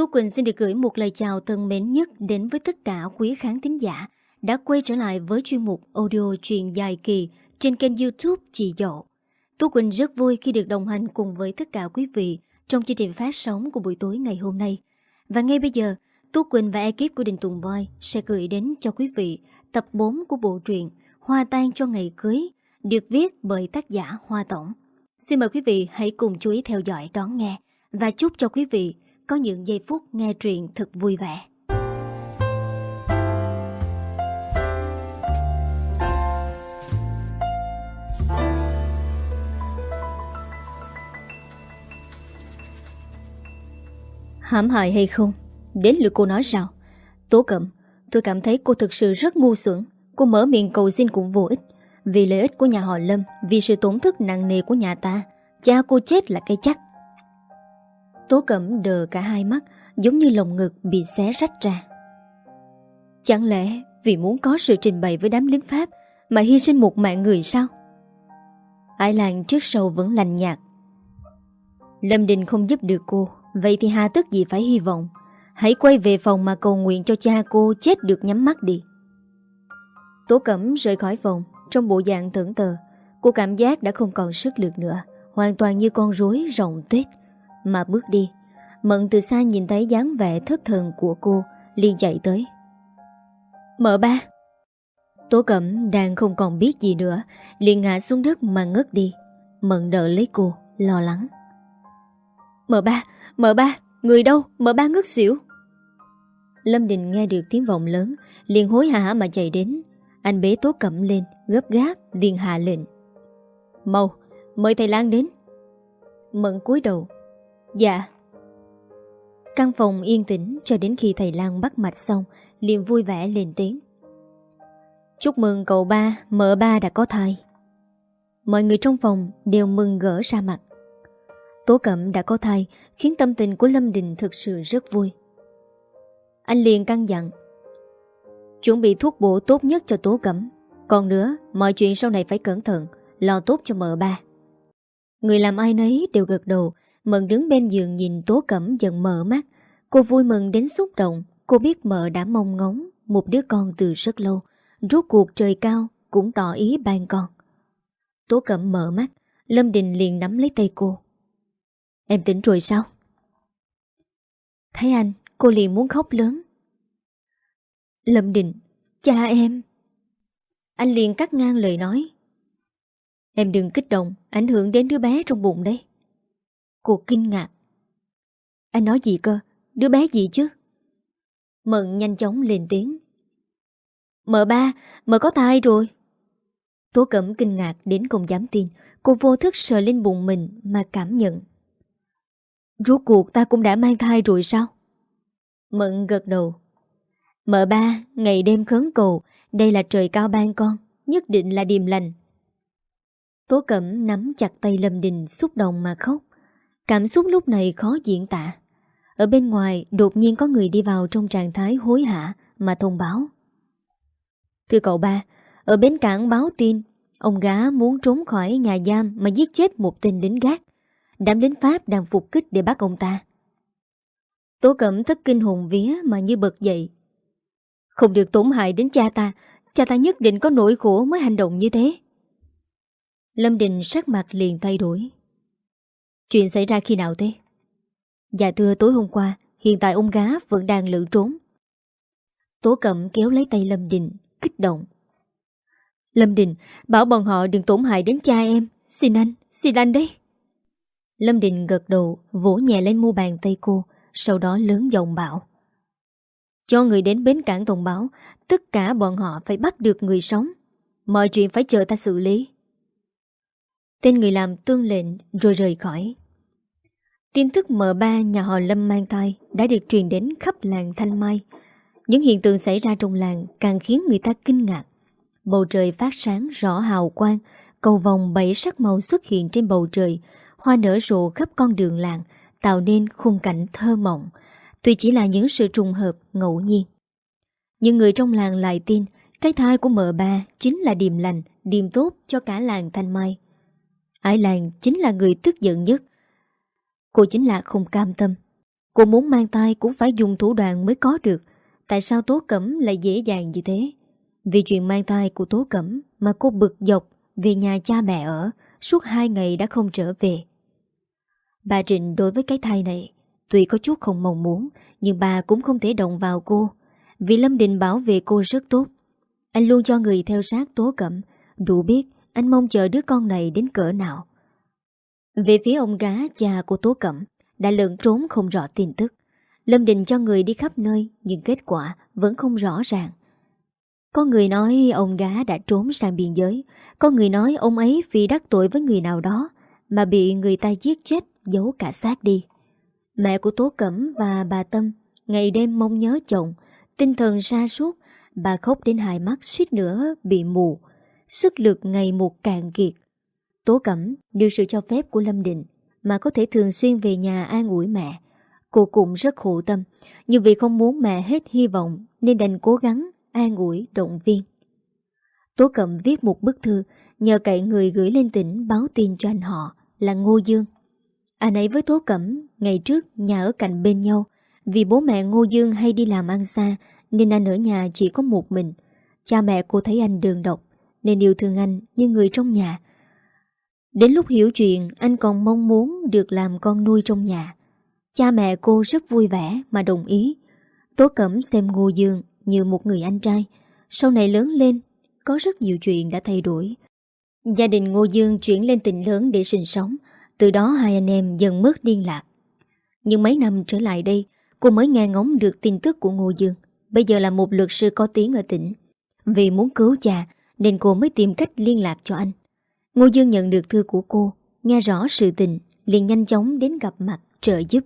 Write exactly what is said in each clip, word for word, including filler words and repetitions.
Tú Quỳnh xin được gửi một lời chào thân mến nhất đến với tất cả quý khán thính giả đã quay trở lại với chuyên mục audio truyện dài kỳ trên kênh YouTube Chị Dậu. Tú Quỳnh rất vui khi được đồng hành cùng với tất cả quý vị trong chương trình phát sóng của buổi tối ngày hôm nay. Và ngay bây giờ, Tú Quỳnh và ekip của Đình Tùng Boy sẽ gửi đến cho quý vị tập bốn của bộ truyện Hoa Tan cho ngày cưới, được viết bởi tác giả Hoa Tổng. Xin mời quý vị hãy cùng chú ý theo dõi đón nghe và chúc cho quý vị có những giây phút nghe truyện thật vui vẻ. Hãm hại hay không? Đến lượt cô nói sao? Tố Cẩm, tôi cảm thấy cô thực sự rất ngu xuẩn. Cô mở miệng cầu xin cũng vô ích. Vì lợi ích của nhà họ Lâm, vì sự tổn thất nặng nề của nhà ta, cha cô chết là cái chắc. Tố Cẩm đờ cả hai mắt, giống như lồng ngực bị xé rách ra. Chẳng lẽ vì muốn có sự trình bày với đám lính Pháp mà hy sinh một mạng người sao? Ái Lan trước sau vẫn lành nhạt. Lâm Đình không giúp được cô, vậy thì hà tất gì phải hy vọng. Hãy quay về phòng mà cầu nguyện cho cha cô chết được nhắm mắt đi. Tố Cẩm rời khỏi phòng trong bộ dạng thẫn thờ. Cô cảm giác đã không còn sức lực nữa, hoàn toàn như con rối rồng tết mà bước đi. Mận từ xa nhìn thấy dáng vẻ thất thần của cô, liền chạy tới. Mợ ba. Tố Cẩm đang không còn biết gì nữa, liền ngã xuống đất mà ngất đi. Mận đỡ lấy cô, lo lắng. Mợ ba, mợ ba, người đâu, mợ ba ngất xỉu. Lâm Đình nghe được tiếng vọng lớn, liền hối hả mà chạy đến. Anh bế Tố Cẩm lên, gấp gáp, liền hạ lệnh. Mau, mời thầy Lan đến. Mận cúi đầu. Dạ. Căn phòng yên tĩnh cho đến khi thầy Lan bắt mạch xong, liền vui vẻ lên tiếng. Chúc mừng cậu ba, mợ ba đã có thai. Mọi người trong phòng đều mừng gỡ ra mặt. Tố Cẩm đã có thai khiến tâm tình của Lâm Đình thực sự rất vui. Anh liền căn dặn. Chuẩn bị thuốc bổ tốt nhất cho Tố Cẩm. Còn nữa, mọi chuyện sau này phải cẩn thận, lo tốt cho mợ ba. Người làm ai nấy đều gật đầu. Mận đứng bên giường nhìn Tố Cẩm dần mở mắt. Cô vui mừng đến xúc động. Cô biết mợ đã mong ngóng một đứa con từ rất lâu. Rốt cuộc trời cao cũng tỏ ý ban con. Tố Cẩm mở mắt, Lâm Đình liền nắm lấy tay cô. Em tỉnh rồi sao? Thấy anh, cô liền muốn khóc lớn. Lâm Đình, cha em. Anh liền cắt ngang lời nói. Em đừng kích động, ảnh hưởng đến đứa bé trong bụng đấy. Cô kinh ngạc. Anh nói gì cơ? Đứa bé gì chứ? Mận nhanh chóng lên tiếng. Mợ ba, mợ có thai rồi. Tố Cẩm kinh ngạc đến không dám tin. Cô vô thức sờ lên bụng mình mà cảm nhận. Rốt cuộc ta cũng đã mang thai rồi sao? Mận gật đầu. Mợ ba, ngày đêm khấn cầu, đây là trời cao ban con, nhất định là điềm lành. Tố Cẩm nắm chặt tay Lâm Đình, xúc động mà khóc. Cảm xúc lúc này khó diễn tả. Ở bên ngoài đột nhiên có người đi vào trong trạng thái hối hả mà thông báo. Thưa cậu ba, ở bến cảng báo tin ông gá muốn trốn khỏi nhà giam mà giết chết một tên lính gác. Đám lính Pháp đang phục kích để bắt ông ta. Tố Cẩm thất kinh hồn vía mà như bật dậy. Không được tổn hại đến cha ta. Cha ta nhất định có nỗi khổ mới hành động như thế. Lâm Đình sắc mặt liền thay đổi. Chuyện xảy ra khi nào thế? Dạ thưa, tối hôm qua. Hiện tại ông gá vẫn đang lẩn trốn. Tố Cẩm kéo lấy tay Lâm Đình, kích động. Lâm Đình, bảo bọn họ đừng tổn hại đến cha em. Xin anh, xin anh đấy. Lâm Đình gật đầu, vỗ nhẹ lên mu bàn tay cô, sau đó lớn giọng bảo. Cho người đến bến cảng thông báo, tất cả bọn họ phải bắt được người sống. Mọi chuyện phải chờ ta xử lý. Tên người làm tuân lệnh rồi rời khỏi. Tin tức mợ ba nhà họ Lâm mang thai đã được truyền đến khắp làng Thanh Mai. Những hiện tượng xảy ra trong làng càng khiến người ta kinh ngạc. Bầu trời phát sáng rõ hào quang, cầu vồng bảy sắc màu xuất hiện trên bầu trời, hoa nở rộ khắp con đường làng, tạo nên khung cảnh thơ mộng, tuy chỉ là những sự trùng hợp ngẫu nhiên. Nhưng người trong làng lại tin cái thai của mợ ba chính là điềm lành, điềm tốt cho cả làng Thanh Mai. Ái Lan chính là người tức giận nhất. Cô chính là không cam tâm. Cô muốn mang thai cũng phải dùng thủ đoạn mới có được. Tại sao Tố Cẩm lại dễ dàng như thế? Vì chuyện mang thai của Tố Cẩm mà cô bực dọc về nhà cha mẹ ở, suốt hai ngày đã không trở về. Bà Trịnh đối với cái thai này tuy có chút không mong muốn, nhưng bà cũng không thể động vào cô, vì Lâm Đình bảo vệ cô rất tốt. Anh luôn cho người theo sát Tố Cẩm, đủ biết anh mong chờ đứa con này đến cỡ nào. Về phía ông gá cha của Tố Cẩm đã lẫn trốn không rõ tin tức. Lâm Đình cho người đi khắp nơi, nhưng kết quả vẫn không rõ ràng. Có người nói ông gá đã trốn sang biên giới, có người nói ông ấy vì đắc tội với người nào đó mà bị người ta giết chết, giấu cả xác đi. Mẹ của Tố Cẩm và bà Tâm ngày đêm mong nhớ chồng, tinh thần sa sút, bà khóc đến hai mắt suýt nữa bị mù, sức lực ngày một cạn kiệt. Tố Cẩm được sự cho phép của Lâm Đình mà có thể thường xuyên về nhà an ủi mẹ. Cô cũng rất khổ tâm, nhưng vì không muốn mẹ hết hy vọng nên đành cố gắng an ủi động viên. Tố Cẩm viết một bức thư nhờ cậy người gửi lên tỉnh báo tin cho anh họ là Ngô Dương. Anh ấy với Tố Cẩm ngày trước nhà ở cạnh bên nhau, vì bố mẹ Ngô Dương hay đi làm ăn xa nên anh ở nhà chỉ có một mình. Cha mẹ cô thấy anh đơn độc nên yêu thương anh như người trong nhà. Đến lúc hiểu chuyện, anh còn mong muốn được làm con nuôi trong nhà. Cha mẹ cô rất vui vẻ mà đồng ý. Tố Cẩm xem Ngô Dương như một người anh trai. Sau này lớn lên, có rất nhiều chuyện đã thay đổi. Gia đình Ngô Dương chuyển lên tỉnh lớn để sinh sống. Từ đó hai anh em dần mất liên lạc. Nhưng mấy năm trở lại đây, cô mới nghe ngóng được tin tức của Ngô Dương. Bây giờ là một luật sư có tiếng ở tỉnh. Vì muốn cứu cha nên cô mới tìm cách liên lạc cho anh. Ngô Dương nhận được thư của cô, nghe rõ sự tình, liền nhanh chóng đến gặp mặt trợ giúp.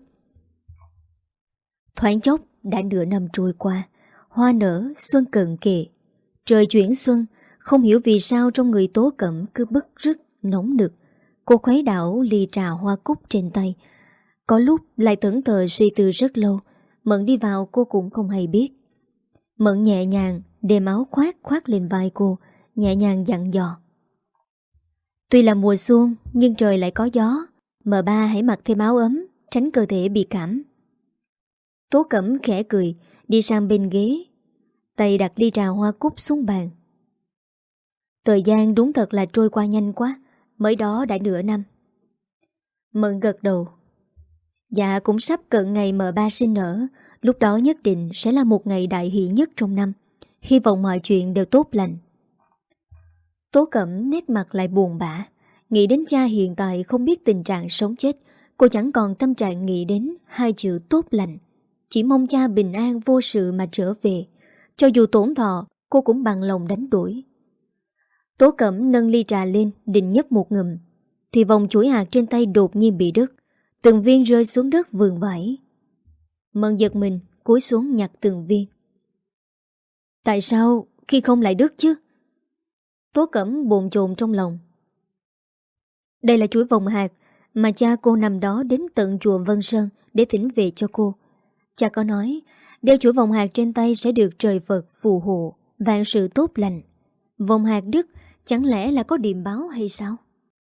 Thoáng chốc đã nửa năm trôi qua, hoa nở, xuân cận kề. Trời chuyển xuân, không hiểu vì sao trong người Tố Cẩm cứ bức rứt, nóng nực. Cô khuấy đảo ly trà hoa cúc trên tay. Có lúc lại thẫn thờ suy tư rất lâu. Mận đi vào cô cũng không hay biết. Mận nhẹ nhàng đem áo khoác khoác lên vai cô, nhẹ nhàng dặn dò. Tuy là mùa xuân nhưng trời lại có gió. Mợ ba hãy mặc thêm áo ấm, tránh cơ thể bị cảm. Tố Cẩm khẽ cười, đi sang bên ghế, tay đặt ly trà hoa cúc xuống bàn. Thời gian đúng thật là trôi qua nhanh quá, mới đó đã nửa năm. Mận gật đầu. Dạ cũng sắp cận ngày mợ ba sinh nở, lúc đó nhất định sẽ là một ngày đại hỷ nhất trong năm. Hy vọng mọi chuyện đều tốt lành. Tố Cẩm nét mặt lại buồn bã, nghĩ đến cha hiện tại không biết tình trạng sống chết. Cô chẳng còn tâm trạng nghĩ đến hai chữ tốt lành. Chỉ mong cha bình an vô sự mà trở về. Cho dù tổn thọ, cô cũng bằng lòng đánh đuổi. Tố Cẩm nâng ly trà lên, định nhấp một ngụm, thì vòng chuỗi hạt trên tay đột nhiên bị đứt. Từng viên rơi xuống đất vườn vãi. Mận giật mình, cúi xuống nhặt từng viên. Tại sao khi không lại đứt chứ? Tố Cẩm bồn chồn trong lòng. Đây là chuỗi vòng hạt mà cha cô năm đó đến tận chùa Vân Sơn để thỉnh về cho cô. Cha có nói đeo chuỗi vòng hạt trên tay sẽ được trời Phật phù hộ, vạn sự tốt lành. Vòng hạt đứt chẳng lẽ là có điềm báo hay sao?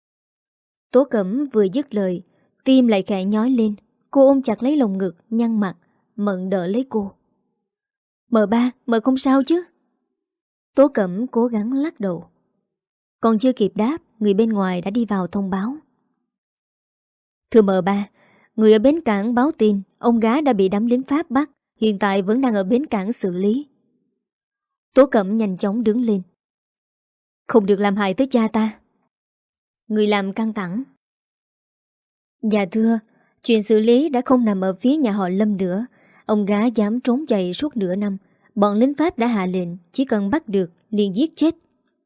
Tố Cẩm vừa dứt lời, tim lại khẽ nhói lên. Cô ôm chặt lấy lồng ngực, nhăn mặt. Mận đỡ lấy cô. Mợ ba, mợ không sao chứ? Tố Cẩm cố gắng lắc đầu. Còn chưa kịp đáp, người bên ngoài đã đi vào thông báo. Thưa mợ ba, người ở bến cảng báo tin ông gá đã bị đám lính Pháp bắt, hiện tại vẫn đang ở bến cảng xử lý. Tố Cẩm nhanh chóng đứng lên. Không được làm hại tới cha ta. Người làm căng thẳng. Dạ thưa, chuyện xử lý đã không nằm ở phía nhà họ Lâm nữa. Ông gá dám trốn chạy suốt nửa năm. Bọn lính Pháp đã hạ lệnh, chỉ cần bắt được liền giết chết.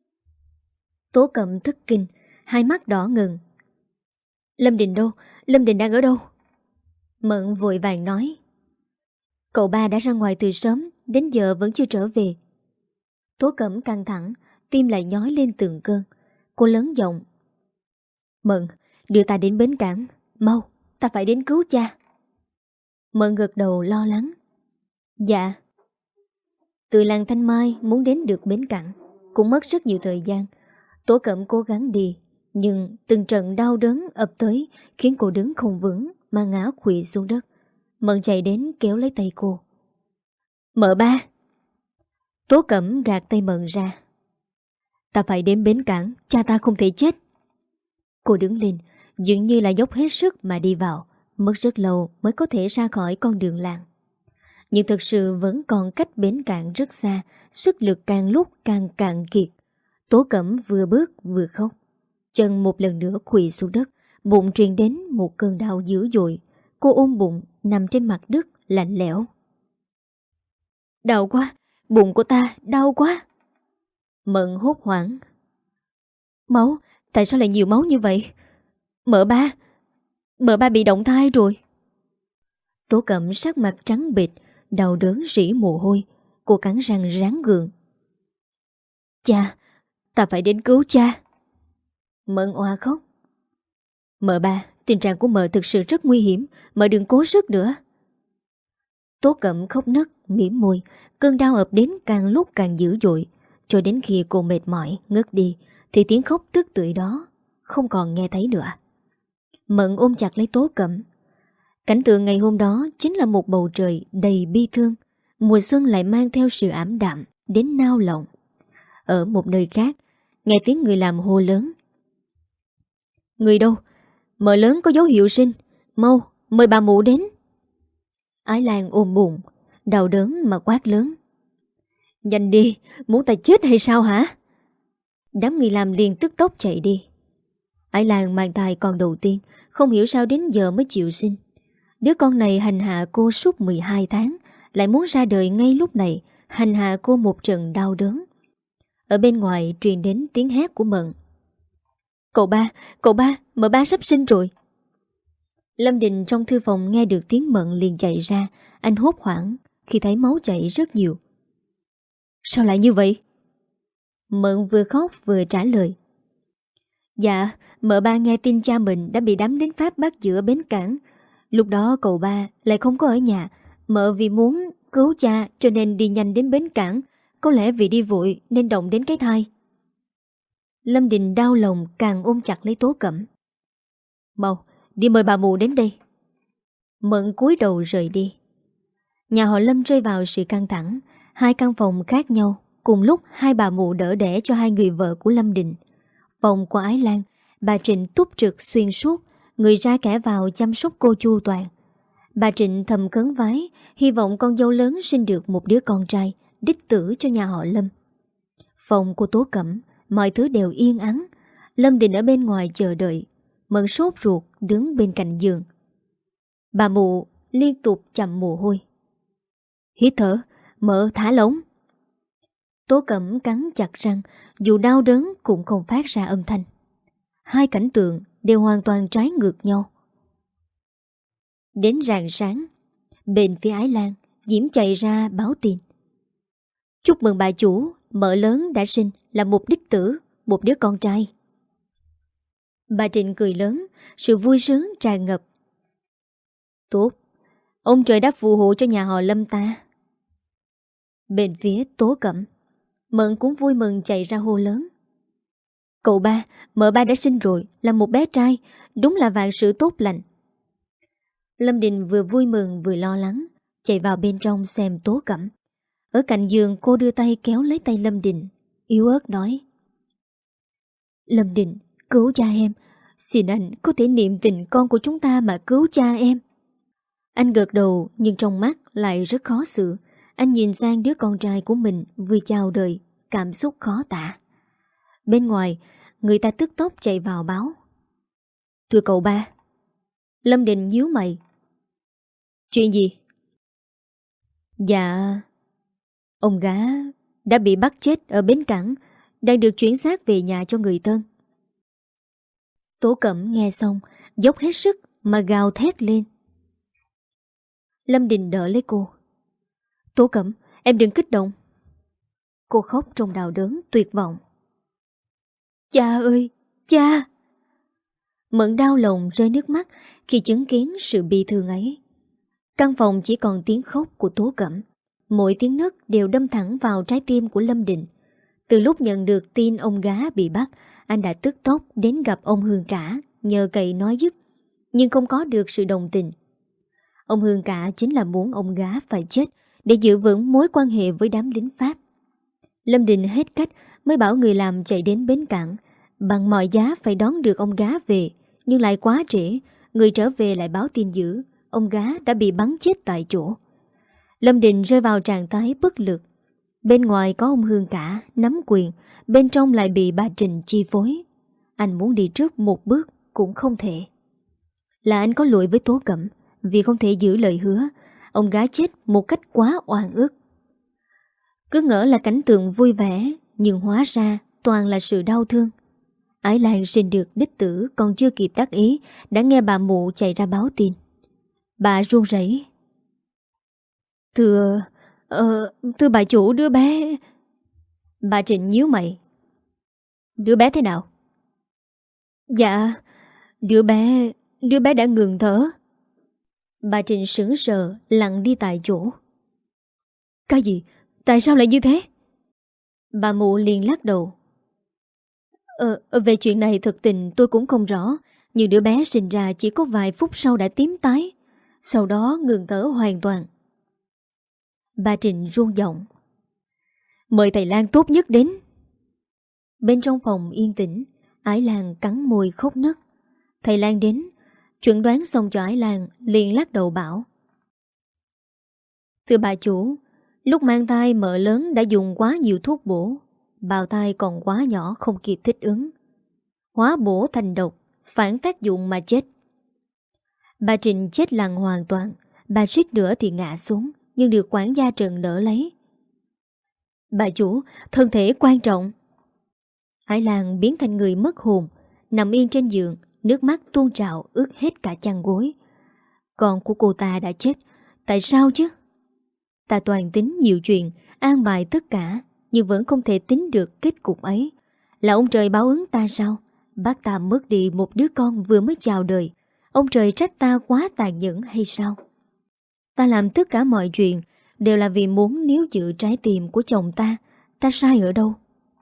Tố Cẩm thất kinh, hai mắt đỏ ngừng. Lâm Đình đâu? Lâm Đình đang ở đâu? Mận vội vàng nói. Cậu ba đã ra ngoài từ sớm, đến giờ vẫn chưa trở về. Tố Cẩm căng thẳng, tim lại nhói lên từng cơn. Cô lớn giọng. Mận, đưa ta đến bến cảng. Mau, ta phải đến cứu cha. Mận gật đầu lo lắng. Dạ. Từ làng Thanh Mai muốn đến được bến cảng cũng mất rất nhiều thời gian. Tố Cẩm cố gắng đi, nhưng từng trận đau đớn ập tới khiến cô đứng không vững mà ngã quỵ xuống đất. Mận chạy đến kéo lấy tay cô. Mợ ba. Tố Cẩm gạt tay Mận ra. Ta phải đến bến cảng, cha ta không thể chết. Cô đứng lên, dường như là dốc hết sức mà đi vào. Mất rất lâu mới có thể ra khỏi con đường làng. Nhưng thực sự vẫn còn cách bến cảng rất xa. Sức lực càng lúc càng cạn kiệt. Tố Cẩm vừa bước vừa khóc. Chân một lần nữa quỳ xuống đất. Bụng truyền đến một cơn đau dữ dội. Cô ôm bụng nằm trên mặt đất lạnh lẽo. Đau quá, bụng của ta đau quá. Mận hốt hoảng. Máu, tại sao lại nhiều máu như vậy? Mợ ba, mợ ba bị động thai rồi. Tố Cẩm sắc mặt trắng bệch, đau đớn rỉ mồ hôi. Cô cắn răng ráng gượng. Cha, ta phải đến cứu cha. Mận òa khóc. Mợ ba, tình trạng của mợ thực sự rất nguy hiểm. Mợ đừng cố sức nữa. Tố Cẩm khóc nấc, mỉm môi. Cơn đau ập đến càng lúc càng dữ dội. Cho đến khi cô mệt mỏi, ngất đi, thì tiếng khóc tức tưởi đó không còn nghe thấy nữa. Mận ôm chặt lấy Tố Cẩm. Cảnh tượng ngày hôm đó chính là một bầu trời đầy bi thương. Mùa xuân lại mang theo sự ảm đạm đến nao lòng. Ở một nơi khác, nghe tiếng người làm hô lớn. Người đâu? Mợ lớn có dấu hiệu sinh. Mau, mời bà mụ đến. Ái Lan ôm bụng, đau đớn mà quát lớn. Nhanh đi, muốn ta chết hay sao hả? Đám người làm liền tức tốc chạy đi. Ái Lan mang thai con đầu tiên, không hiểu sao đến giờ mới chịu sinh. Đứa con này hành hạ cô suốt mười hai tháng, lại muốn ra đời ngay lúc này, hành hạ cô một trận đau đớn. Ở bên ngoài truyền đến tiếng hét của Mận. Cậu ba, cậu ba, mợ ba sắp sinh rồi. Lâm Đình trong thư phòng nghe được tiếng Mận liền chạy ra. Anh hốt hoảng khi thấy máu chảy rất nhiều. Sao lại như vậy? Mận vừa khóc vừa trả lời. Dạ, mợ ba nghe tin cha mình đã bị đắm đến Pháp bắt giữ ở bến cảng. Lúc đó cậu ba lại không có ở nhà. Mợ vì muốn cứu cha cho nên đi nhanh đến bến cảng. Có lẽ vì đi vội nên động đến cái thai. Lâm Đình đau lòng càng ôm chặt lấy Tố Cẩm. Mau, đi mời bà mụ đến đây. Mận cúi đầu rời đi. Nhà họ Lâm rơi vào sự căng thẳng. Hai căn phòng khác nhau. Cùng lúc hai bà mụ đỡ đẻ cho hai người vợ của Lâm Đình. Phòng của Ái Lan, bà Trịnh túc trực xuyên suốt, người ra kẻ vào chăm sóc cô chu toàn. Bà Trịnh thầm khấn vái, hy vọng con dâu lớn sinh được một đứa con trai, đích tử cho nhà họ Lâm. Phòng của Tố Cẩm, mọi thứ đều yên ắng. Lâm Đình ở bên ngoài chờ đợi. Mận sốt ruột đứng bên cạnh giường. Bà mụ liên tục chậm mồ hôi. Hít thở, mợ thả lỏng. Tố Cẩm cắn chặt răng, dù đau đớn cũng không phát ra âm thanh. Hai cảnh tượng đều hoàn toàn trái ngược nhau. Đến rạng sáng, bên phía Ái Lan, Diễm chạy ra báo tin. Chúc mừng bà chủ, mợ lớn đã sinh là một đích tử, một đứa con trai. Bà Trịnh cười lớn, sự vui sướng tràn ngập. Tốt, ông trời đã phù hộ cho nhà họ Lâm ta. Bên phía Tố Cẩm, Mận cũng vui mừng chạy ra hô lớn. Cậu ba, mợ ba đã sinh rồi, là một bé trai, đúng là vạn sự tốt lành. Lâm Đình vừa vui mừng vừa lo lắng, chạy vào bên trong xem Tố Cẩm. Ở cạnh giường cô đưa tay kéo lấy tay Lâm Đình, yếu ớt nói. Lâm Đình, cứu cha em, xin anh có thể niệm tình con của chúng ta mà cứu cha em. Anh gật đầu nhưng trong mắt lại rất khó xử. Anh nhìn sang đứa con trai của mình vừa chào đời, cảm xúc khó tả. Bên ngoài, người ta tức tốc chạy vào báo. Thưa cậu ba. Lâm Đình nhíu mày. Chuyện gì? Dạ, ông gá đã bị bắt chết ở bến cảng, đang được chuyển xác về nhà cho người thân. Tố Cẩm nghe xong, dốc hết sức mà gào thét lên. Lâm Đình đỡ lấy cô. Tố Cẩm, em đừng kích động. Cô khóc trong đau đớn tuyệt vọng. Cha ơi, cha! Mận đau lòng rơi nước mắt khi chứng kiến sự bi thương ấy. Căn phòng chỉ còn tiếng khóc của Tố Cẩm. Mỗi tiếng nấc đều đâm thẳng vào trái tim của Lâm Đình. Từ lúc nhận được tin ông gá bị bắt, anh đã tức tốc đến gặp ông Hương Cả, nhờ cậy nói giúp, nhưng không có được sự đồng tình. Ông Hương Cả chính là muốn ông gá phải chết để giữ vững mối quan hệ với đám lính Pháp. Lâm Đình hết cách mới bảo người làm chạy đến bến cảng, bằng mọi giá phải đón được ông gá về, nhưng lại quá trễ. Người trở về lại báo tin dữ, ông gá đã bị bắn chết tại chỗ. Lâm Đình rơi vào trạng thái bất lực. Bên ngoài có ông Hương Cả nắm quyền, bên trong lại bị bà Trình chi phối. Anh muốn đi trước một bước cũng không thể. Là anh có lỗi với Tố Cẩm vì không thể giữ lời hứa. Ông gái chết một cách quá oan ức. Cứ ngỡ là cảnh tượng vui vẻ, nhưng hóa ra toàn là sự đau thương. Ái Lan sinh được đích tử còn chưa kịp đắc ý đã nghe bà mụ chạy ra báo tin. Bà run rẩy: Thưa... Ờ, thưa bà chủ, đứa bé... Bà Trịnh nhíu mày: Đứa bé thế nào? Dạ, đứa bé... Đứa bé đã ngừng thở. Bà Trịnh sững sờ lặng đi tại chỗ. Cái gì? Tại sao lại như thế? Bà mụ liền lắc đầu. Ờ, về chuyện này thực tình tôi cũng không rõ, nhưng đứa bé sinh ra chỉ có vài phút sau đã tím tái, sau đó ngừng thở hoàn toàn. Bà Trịnh run giọng: Mời thầy Lan tốt nhất đến. Bên trong phòng yên tĩnh, Ái Lan cắn môi khóc nấc. Thầy Lan đến, chuẩn đoán xong cho Ái Lan, liền lắc đầu bảo: Thưa bà chủ, lúc mang thai mợ lớn đã dùng quá nhiều thuốc bổ, bào thai còn quá nhỏ không kịp thích ứng, hóa bổ thành độc, phản tác dụng mà chết. Bà Trịnh chết lặng hoàn toàn. Bà suýt nữa thì ngã xuống, nhưng được quản gia Trần đỡ lấy. Bà chủ, thân thể quan trọng. Ái Lan biến thành người mất hồn, nằm yên trên giường, nước mắt tuôn trào ướt hết cả chăn gối. Con của cô ta đã chết, tại sao chứ? Ta toàn tính nhiều chuyện, an bài tất cả, nhưng vẫn không thể tính được kết cục ấy. Là ông trời báo ứng ta sao? Bác ta mất đi một đứa con vừa mới chào đời. Ông trời trách ta quá tàn nhẫn hay sao? Ta làm tất cả mọi chuyện đều là vì muốn níu giữ trái tim của chồng ta. Ta sai ở đâu?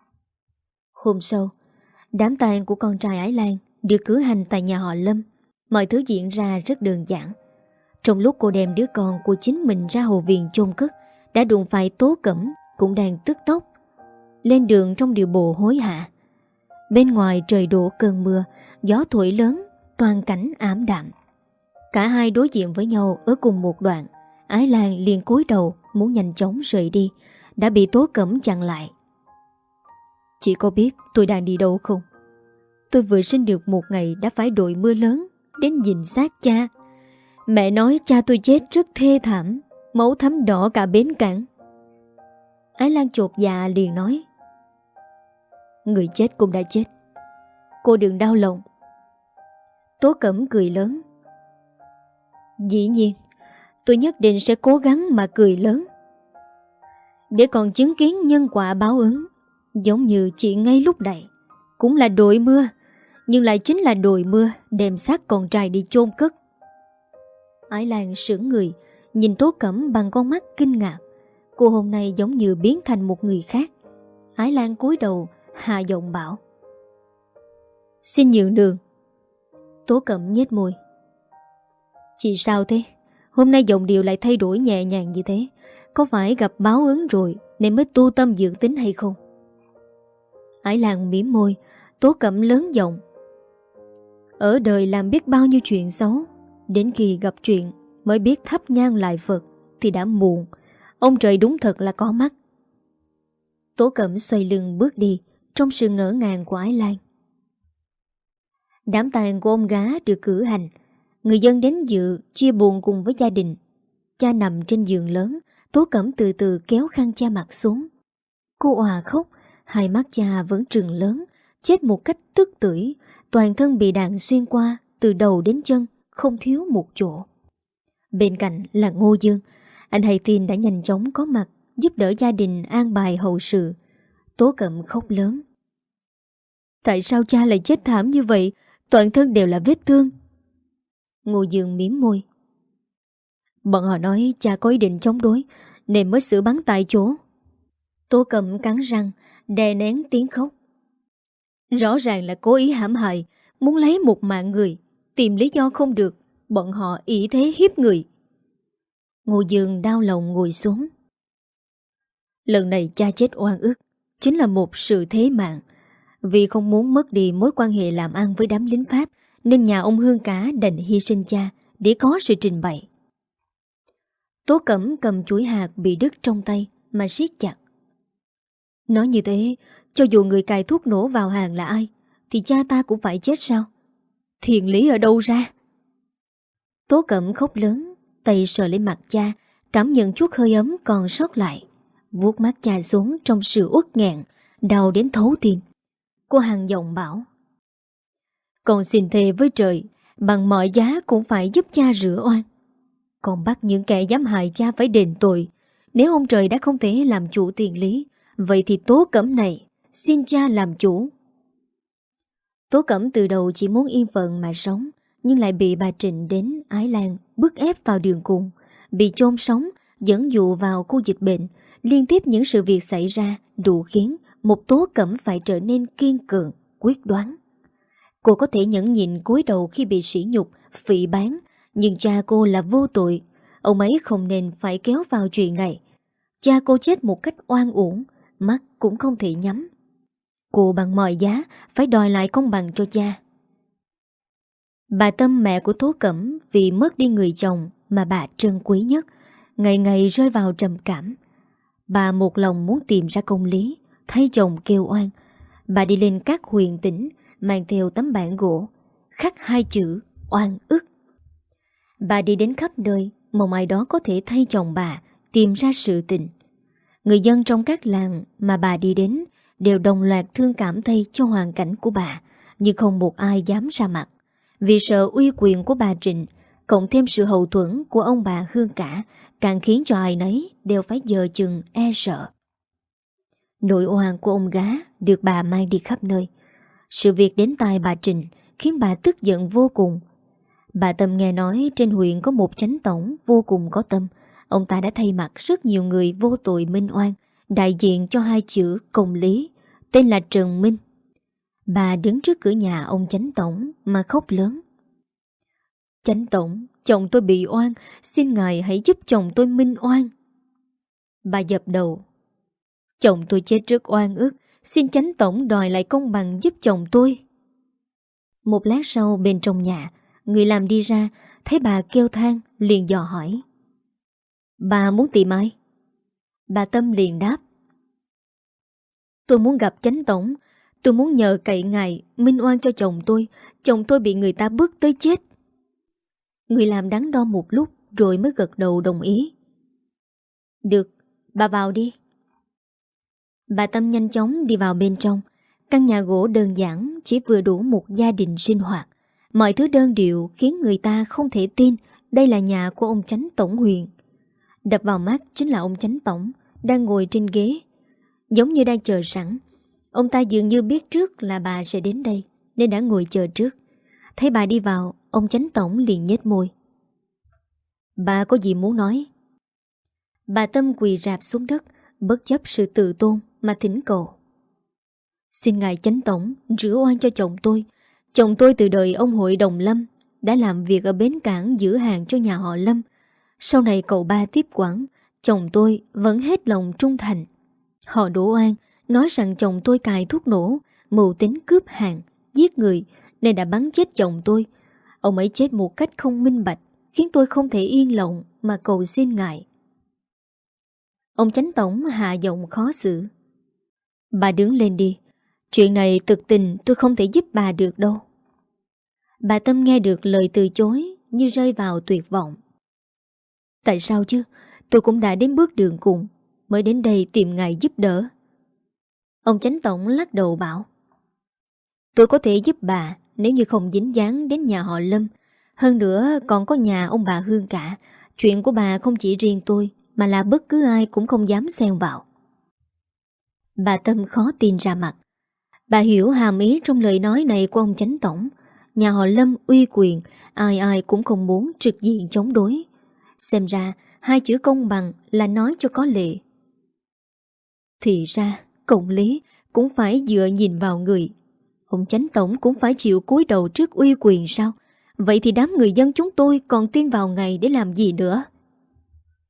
Hôm sau, đám tang của con trai Ái Lan được cử hành tại nhà họ Lâm. Mọi thứ diễn ra rất đơn giản. Trong lúc cô đem đứa con của chính mình ra hồ viện chôn cất, đã đụng phải Tố Cẩm cũng đang tức tốc. Lên đường trong điều bộ hối hả. Bên ngoài trời đổ cơn mưa, gió thổi lớn, toàn cảnh ảm đạm. Cả hai đối diện với nhau ở cùng một đoạn. Ái Lan liền cúi đầu muốn nhanh chóng rời đi, đã bị Tố Cẩm chặn lại. Chị có biết tôi đang đi đâu không? Tôi vừa sinh được một ngày đã phải đội mưa lớn đến nhìn xác cha. Mẹ nói cha tôi chết rất thê thảm, máu thấm đỏ cả bến cảng. Ái Lan chột dạ liền nói: Người chết cũng đã chết, cô đừng đau lòng. Tố Cẩm cười lớn: Dĩ nhiên, tôi nhất định sẽ cố gắng mà cười lớn, để còn chứng kiến nhân quả báo ứng. Giống như chị ngay lúc này, cũng là đội mưa, nhưng lại chính là đội mưa đem xác con trai đi chôn cất. Ái Lan sững người, nhìn Tố Cẩm bằng con mắt kinh ngạc. Cô hôm nay giống như biến thành một người khác. Ái Lan cúi đầu hạ giọng bảo: Xin nhường đường. Tố Cẩm nhếch môi: Chị sao thế? Hôm nay giọng điệu lại thay đổi nhẹ nhàng như thế. Có phải gặp báo ứng rồi nên mới tu tâm dưỡng tính hay không? Ái Lan mỉm môi. Tố Cẩm lớn giọng: Ở đời làm biết bao nhiêu chuyện xấu, đến khi gặp chuyện mới biết thắp nhang lại Phật thì đã muộn. Ông trời đúng thật là có mắt. Tố Cẩm xoay lưng bước đi trong sự ngỡ ngàng của Ái Lan. Đám tang của ông gá được cử hành. Người dân đến dự chia buồn cùng với gia đình. Cha nằm trên giường lớn. Tố Cẩm từ từ kéo khăn cha mặt xuống. Cô òa khóc. Hai mắt cha vẫn trừng lớn. Chết một cách tức tưởi. Toàn thân bị đạn xuyên qua từ đầu đến chân, không thiếu một chỗ. Bên cạnh là Ngô Dương. Anh hay tin đã nhanh chóng có mặt, giúp đỡ gia đình an bài hậu sự. Tố Cẩm khóc lớn: Tại sao cha lại chết thảm như vậy? Toàn thân đều là vết thương. Ngô Dương mím môi: Bọn họ nói cha có ý định chống đối nên mới xử bắn tại chỗ. Tố Cẩm cắn răng, đè nén tiếng khóc. Rõ ràng là cố ý hãm hại, muốn lấy một mạng người. Tìm lý do không được, bọn họ ỷ thế hiếp người. Ngô Dương đau lòng ngồi xuống. Lần này cha chết oan ức chính là một sự thế mạng. Vì không muốn mất đi mối quan hệ làm ăn với đám lính Pháp, nên nhà ông Hương Cả đành hy sinh cha để có sự trình bày. Tố Cẩm cầm chuỗi hạt bị đứt trong tay mà siết chặt. Nói như thế, cho dù người cài thuốc nổ vào hàng là ai, thì cha ta cũng phải chết sao? Thiện lý ở đâu ra? Tố Cẩm khóc lớn, tay sờ lên mặt cha, cảm nhận chút hơi ấm còn sót lại. Vuốt mắt cha xuống trong sự uất nghẹn, đau đến thấu tim. Cô hàng giọng bảo: Con xin thề với trời, bằng mọi giá cũng phải giúp cha rửa oan. Con bắt những kẻ dám hại cha phải đền tội. Nếu ông trời đã không thể làm chủ tiền lý, vậy thì Tố Cẩm này xin cha làm chủ. Tố Cẩm từ đầu chỉ muốn yên phận mà sống, nhưng lại bị bà Trịnh đến Ái Lan bức ép vào đường cùng, bị chôn sống, dẫn dụ vào khu dịch bệnh. Liên tiếp những sự việc xảy ra đủ khiến một Tố Cẩm phải trở nên kiên cường, quyết đoán. Cô có thể nhẫn nhịn cúi đầu khi bị sỉ nhục, phỉ báng, nhưng cha cô là vô tội. Ông ấy không nên phải kéo vào chuyện này. Cha cô chết một cách oan uổng, mắt cũng không thể nhắm. Cô bằng mọi giá phải đòi lại công bằng cho cha. Bà Tâm, mẹ của Tố Cẩm, vì mất đi người chồng mà bà trân quý nhất, ngày ngày rơi vào trầm cảm. Bà một lòng muốn tìm ra công lý, thay chồng kêu oan. Bà đi lên các huyện tỉnh, mang theo tấm bảng gỗ, khắc hai chữ oan ức. Bà đi đến khắp nơi, mong ai đó có thể thay chồng bà tìm ra sự tình. Người dân trong các làng mà bà đi đến đều đồng loạt thương cảm thay cho hoàn cảnh của bà, nhưng không một ai dám ra mặt. Vì sợ uy quyền của bà Trịnh, cộng thêm sự hậu thuẫn của ông bà Hương Cả, càng khiến cho ai nấy đều phải dè chừng e sợ. Nỗi oan của ông gá được bà mang đi khắp nơi. Sự việc đến tai bà Trịnh khiến bà tức giận vô cùng. Bà Tâm nghe nói trên huyện có một chánh tổng vô cùng có tâm. Ông ta đã thay mặt rất nhiều người vô tội minh oan, đại diện cho hai chữ công lý, tên là Trần Minh. Bà đứng trước cửa nhà ông chánh tổng mà khóc lớn. Chánh tổng, chồng tôi bị oan, xin ngài hãy giúp chồng tôi minh oan. Bà dập đầu. Chồng tôi chết rất oan ức, xin chánh tổng đòi lại công bằng giúp chồng tôi. Một lát sau bên trong nhà, người làm đi ra, thấy bà kêu than, liền dò hỏi. Bà muốn tìm ai? Bà Tâm liền đáp. Tôi muốn gặp chánh tổng, tôi muốn nhờ cậy ngài minh oan cho chồng tôi, chồng tôi bị người ta bức tới chết. Người làm đắn đo một lúc rồi mới gật đầu đồng ý. Được, bà vào đi. Bà Tâm nhanh chóng đi vào bên trong. Căn nhà gỗ đơn giản chỉ vừa đủ một gia đình sinh hoạt. Mọi thứ đơn điệu khiến người ta không thể tin đây là nhà của ông chánh tổng huyện. Đập vào mắt chính là ông chánh tổng đang ngồi trên ghế, giống như đang chờ sẵn. Ông ta dường như biết trước là bà sẽ đến đây nên đã ngồi chờ trước. Thấy bà đi vào, ông chánh tổng liền nhếch môi. Bà có gì muốn nói? Bà Tâm quỳ rạp xuống đất, bất chấp sự tự tôn mà thỉnh cầu. Xin ngài chánh tổng rửa oan cho chồng tôi. Chồng tôi từ đời ông hội đồng Lâm đã làm việc ở bến cảng giữ hàng cho nhà họ Lâm. Sau này cậu ba tiếp quản, chồng tôi vẫn hết lòng trung thành. Họ đổ oan, nói rằng chồng tôi cài thuốc nổ, mưu tính cướp hàng, giết người nên đã bắn chết chồng tôi. Ông ấy chết một cách không minh bạch, khiến tôi không thể yên lòng mà cầu xin ngài. Ông chánh tổng hạ giọng khó xử. Bà đứng lên đi. Chuyện này thực tình tôi không thể giúp bà được đâu. Bà Tâm nghe được lời từ chối như rơi vào tuyệt vọng. Tại sao chứ? Tôi cũng đã đến bước đường cùng, mới đến đây tìm ngài giúp đỡ. Ông chánh tổng lắc đầu bảo. Tôi có thể giúp bà nếu như không dính dáng đến nhà họ Lâm. Hơn nữa còn có nhà ông bà Hương cả. Chuyện của bà không chỉ riêng tôi, mà là bất cứ ai cũng không dám xen vào. Bà Tâm khó tin ra mặt. Bà hiểu hàm ý trong lời nói này của ông chánh tổng. Nhà họ Lâm uy quyền, ai ai cũng không muốn trực diện chống đối. Xem ra hai chữ công bằng là nói cho có lệ. Thì ra công lý cũng phải dựa nhìn vào người. Ông chánh tổng cũng phải chịu cúi đầu trước uy quyền sao? Vậy thì đám người dân chúng tôi còn tin vào ngài để làm gì nữa?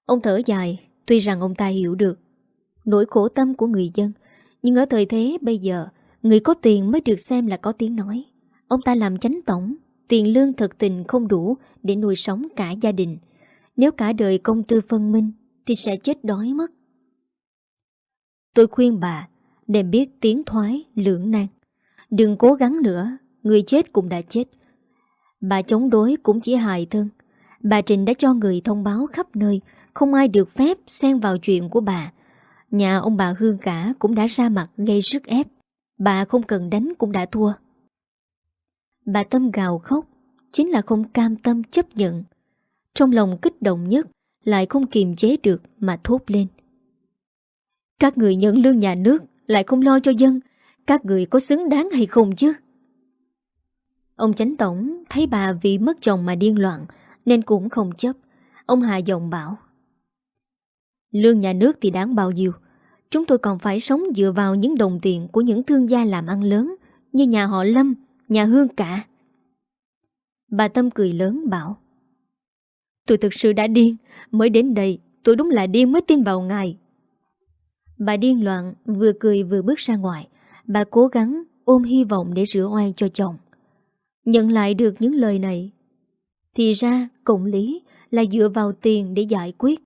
Ông thở dài. Tuy rằng ông ta hiểu được nỗi khổ tâm của người dân, nhưng ở thời thế bây giờ, người có tiền mới được xem là có tiếng nói. Ông ta làm chánh tổng, tiền lương thực tình không đủ để nuôi sống cả gia đình. Nếu cả đời công tư phân minh thì sẽ chết đói mất. Tôi khuyên bà nên biết tiến thoái lưỡng nan. Đừng cố gắng nữa, người chết cũng đã chết. Bà chống đối cũng chỉ hại thân. Bà Trịnh đã cho người thông báo khắp nơi, không ai được phép xen vào chuyện của bà. Nhà ông bà Hương cả cũng đã ra mặt gây sức ép. Bà không cần đánh cũng đã thua. Bà Tâm gào khóc, chính là không cam tâm chấp nhận. Trong lòng kích động nhất, lại không kiềm chế được mà thốt lên. Các người nhận lương nhà nước lại không lo cho dân, các người có xứng đáng hay không chứ? Ông chánh tổng thấy bà vì mất chồng mà điên loạn nên cũng không chấp. Ông hạ giọng bảo: lương nhà nước thì đáng bao nhiêu, chúng tôi còn phải sống dựa vào những đồng tiền của những thương gia làm ăn lớn như nhà họ Lâm, nhà Hương cả. Bà Tâm cười lớn bảo: tôi thực sự đã điên, mới đến đây tôi đúng là điên mới tin vào ngài. Bà điên loạn vừa cười vừa bước ra ngoài. Bà cố gắng ôm hy vọng để rửa oan cho chồng. Nhận lại được những lời này, thì ra cộng lý là dựa vào tiền để giải quyết.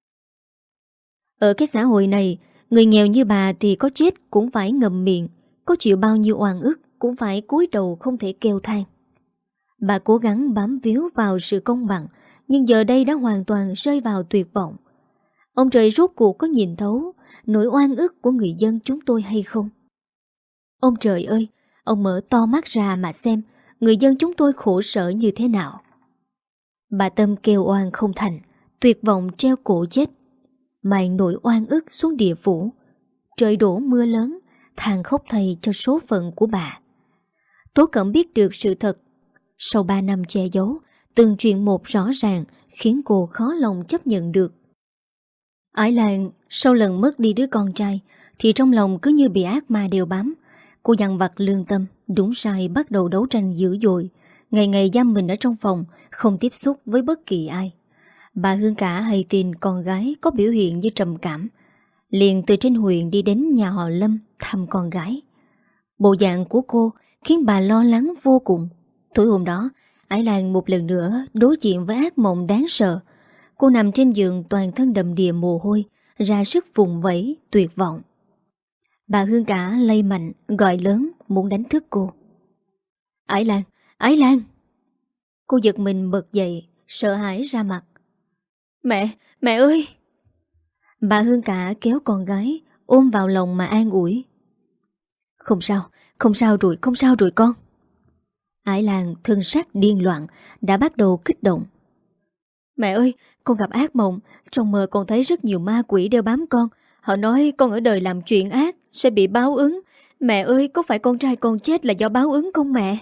Ở cái xã hội này, người nghèo như bà thì có chết cũng phải ngậm miệng, có chịu bao nhiêu oan ức cũng phải cúi đầu không thể kêu than. Bà cố gắng bám víu vào sự công bằng, nhưng giờ đây đã hoàn toàn rơi vào tuyệt vọng. Ông trời rốt cuộc có nhìn thấu nỗi oan ức của người dân chúng tôi hay không? Ông trời ơi, ông mở to mắt ra mà xem người dân chúng tôi khổ sở như thế nào. Bà Tâm kêu oan không thành, tuyệt vọng treo cổ chết, mang nỗi oan ức xuống địa phủ. Trời đổ mưa lớn, than khóc thay cho số phận của bà. Tố Cẩm biết được sự thật. Sau ba năm che giấu, từng chuyện một rõ ràng khiến cô khó lòng chấp nhận được. Ái Lan sau lần mất đi đứa con trai thì trong lòng cứ như bị ác ma đeo bám. Cô dằn vặt lương tâm, đúng sai bắt đầu đấu tranh dữ dội. Ngày ngày giam mình ở trong phòng, không tiếp xúc với bất kỳ ai. Bà Hương cả hay tin con gái có biểu hiện như trầm cảm, liền từ trên huyện đi đến nhà họ Lâm thăm con gái. Bộ dạng của cô khiến bà lo lắng vô cùng. Tối hôm đó, Ái Lan một lần nữa đối diện với ác mộng đáng sợ. Cô nằm trên giường toàn thân đầm đìa mồ hôi, ra sức vùng vẫy, tuyệt vọng. Bà Hương cả lay mạnh, gọi lớn, muốn đánh thức cô. Ái Lan, Ái Lan! Cô giật mình bật dậy, sợ hãi ra mặt. Mẹ, mẹ ơi! Bà Hương cả kéo con gái, ôm vào lòng mà an ủi. Không sao, không sao rồi, không sao rồi con. Ái Lan thân xác điên loạn, đã bắt đầu kích động. Mẹ ơi, con gặp ác mộng, trong mơ con thấy rất nhiều ma quỷ đeo bám con. Họ nói con ở đời làm chuyện ác sẽ bị báo ứng. Mẹ ơi, có phải con trai con chết là do báo ứng không mẹ?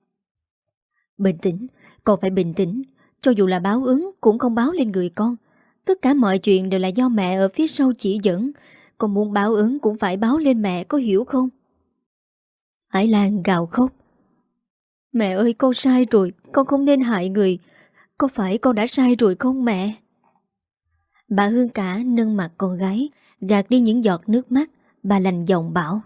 Bình tĩnh, con phải bình tĩnh. Cho dù là báo ứng cũng không báo lên người con. Tất cả mọi chuyện đều là do mẹ ở phía sau chỉ dẫn. Con muốn báo ứng cũng phải báo lên mẹ, có hiểu không? Ái Lan gào khóc. Mẹ ơi, con sai rồi, con không nên hại người. Có phải con đã sai rồi không mẹ? Bà Hương cả nâng mặt con gái, gạt đi những giọt nước mắt. Bà lạnh giọng bảo.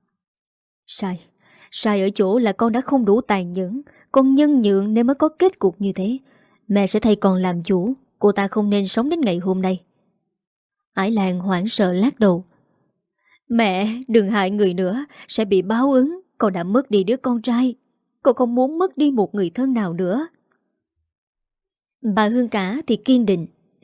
Sai, sai ở chỗ là con đã không đủ tàn nhẫn. Con nhân nhượng nên mới có kết cục như thế. Mẹ sẽ thay con làm chủ. Cô ta không nên sống đến ngày hôm nay. Ái Lan hoảng sợ lắc đầu. Mẹ, đừng hại người nữa, sẽ bị báo ứng. Con đã mất đi đứa con trai. Con không muốn mất đi một người thân nào nữa. Bà Hương cả thì kiên định.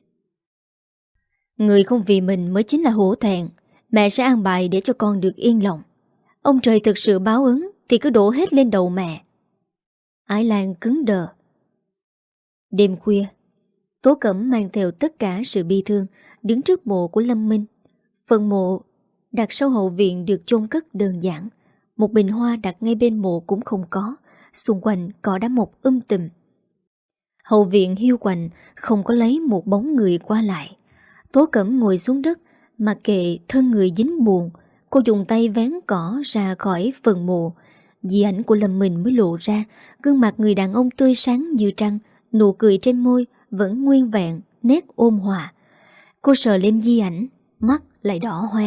Người không vì mình mới chính là hổ thẹn. Mẹ sẽ an bài để cho con được yên lòng. Ông trời thực sự báo ứng thì cứ đổ hết lên đầu mẹ. Ái Lan cứng đờ. Đêm khuya, Tố Cẩm mang theo tất cả sự bi thương đứng trước mộ của Lâm Minh. Phần mộ đặt sau hậu viện được chôn cất đơn giản. Một bình hoa đặt ngay bên mộ cũng không có. Xung quanh cỏ đã mọc um tùm. Hậu viện hiu quạnh, không có lấy một bóng người qua lại. Tố Cẩm ngồi xuống đất, mặc kệ thân người dính buồn. Cô dùng tay vén cỏ ra khỏi phần mộ. Di ảnh của Lâm Minh mới lộ ra. Gương mặt người đàn ông tươi sáng như trăng, nụ cười trên môi vẫn nguyên vẹn, nét ôn hòa. Cô sờ lên di ảnh, mắt lại đỏ hoe.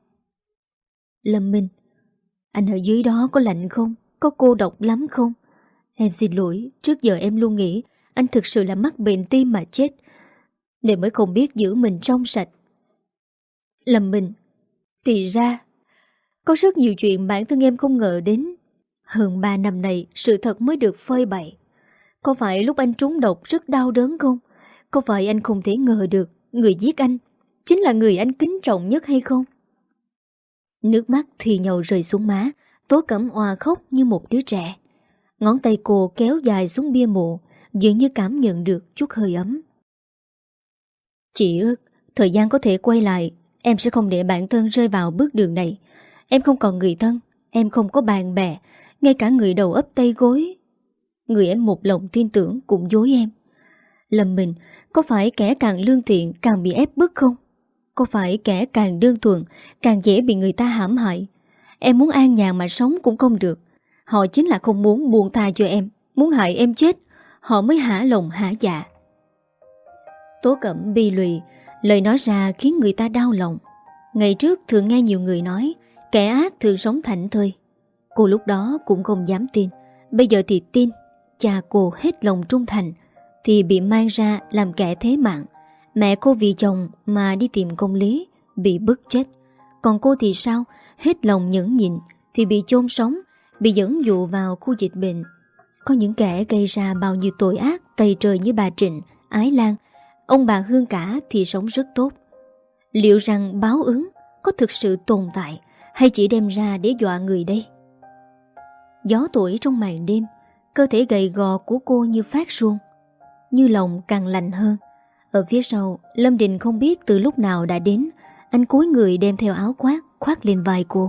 Lâm Minh, anh ở dưới đó có lạnh không? Có cô độc lắm không? Em xin lỗi, trước giờ em luôn nghĩ anh thực sự là mắc bệnh tim mà chết, nên mới không biết giữ mình trong sạch. Lâm Minh, thì ra có rất nhiều chuyện bản thân em không ngờ đến. Hơn ba năm này sự thật mới được phơi bày. Có phải lúc anh trúng độc rất đau đớn không? Có phải anh không thể ngờ được người giết anh chính là người anh kính trọng nhất hay không? Nước mắt thì nhầu rơi xuống má. Tố Cẩm òa khóc như một đứa trẻ. Ngón tay cô kéo dài xuống bia mộ, dường như cảm nhận được chút hơi ấm. Chị ước, thời gian có thể quay lại, em sẽ không để bản thân rơi vào bước đường này. Em không còn người thân, em không có bạn bè, ngay cả người đầu ấp tay gối. Người em một lòng tin tưởng cũng dối em. Lâm Minh, có phải kẻ càng lương thiện càng bị ép bức không? Có phải kẻ càng đơn thuần càng dễ bị người ta hãm hại? Em muốn an nhàn mà sống cũng không được. Họ chính là không muốn buông tha cho em, muốn hại em chết, họ mới hả lòng hả dạ. Tố Cẩm bi lụy, lời nói ra khiến người ta đau lòng. Ngày trước thường nghe nhiều người nói kẻ ác thường sống thảnh thơi. Cô lúc đó cũng không dám tin. Bây giờ thì tin. Cha cô hết lòng trung thành thì bị mang ra làm kẻ thế mạng. Mẹ cô vì chồng mà đi tìm công lý, bị bức chết. Còn cô thì sao? Hết lòng nhẫn nhịn thì bị chôn sống, bị dẫn dụ vào khu dịch bệnh. Có những kẻ gây ra bao nhiêu tội ác tày trời như bà Trịnh, Ái Lan. Ông bà Hương cả thì sống rất tốt. Liệu rằng báo ứng có thực sự tồn tại hay chỉ đem ra để dọa người đây? Gió thổi trong màn đêm, cơ thể gầy gò của cô như phát run, như lòng càng lạnh hơn. Ở phía sau, Lâm Đình không biết từ lúc nào đã đến. Anh cúi người đem theo áo khoác khoác lên vai cô.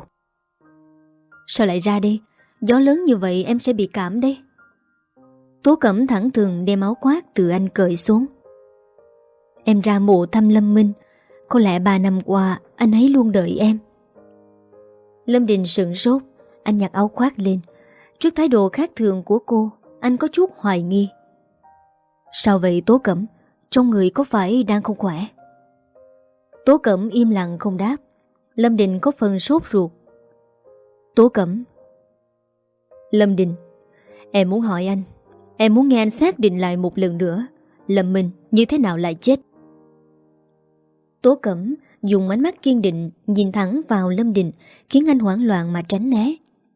Sao lại ra đây? Gió lớn như vậy em sẽ bị cảm đấy. Tố Cẩm thẳng thừng đem áo khoác từ anh cởi xuống. Em ra mộ thăm Lâm Minh. Có lẽ ba năm qua anh ấy luôn đợi em. Lâm Đình sững sốt. Anh nhặt áo khoác lên. Trước thái độ khác thường của cô, anh có chút hoài nghi. Sao vậy Tố Cẩm? Trong người có phải đang không khỏe? Tố Cẩm im lặng không đáp. Lâm Đình có phần sốt ruột. Tố Cẩm. Lâm Đình, em muốn hỏi anh, em muốn nghe anh xác định lại một lần nữa Lâm Minh như thế nào lại chết. Tố Cẩm dùng ánh mắt kiên định nhìn thẳng vào Lâm Đình, khiến anh hoảng loạn mà tránh né.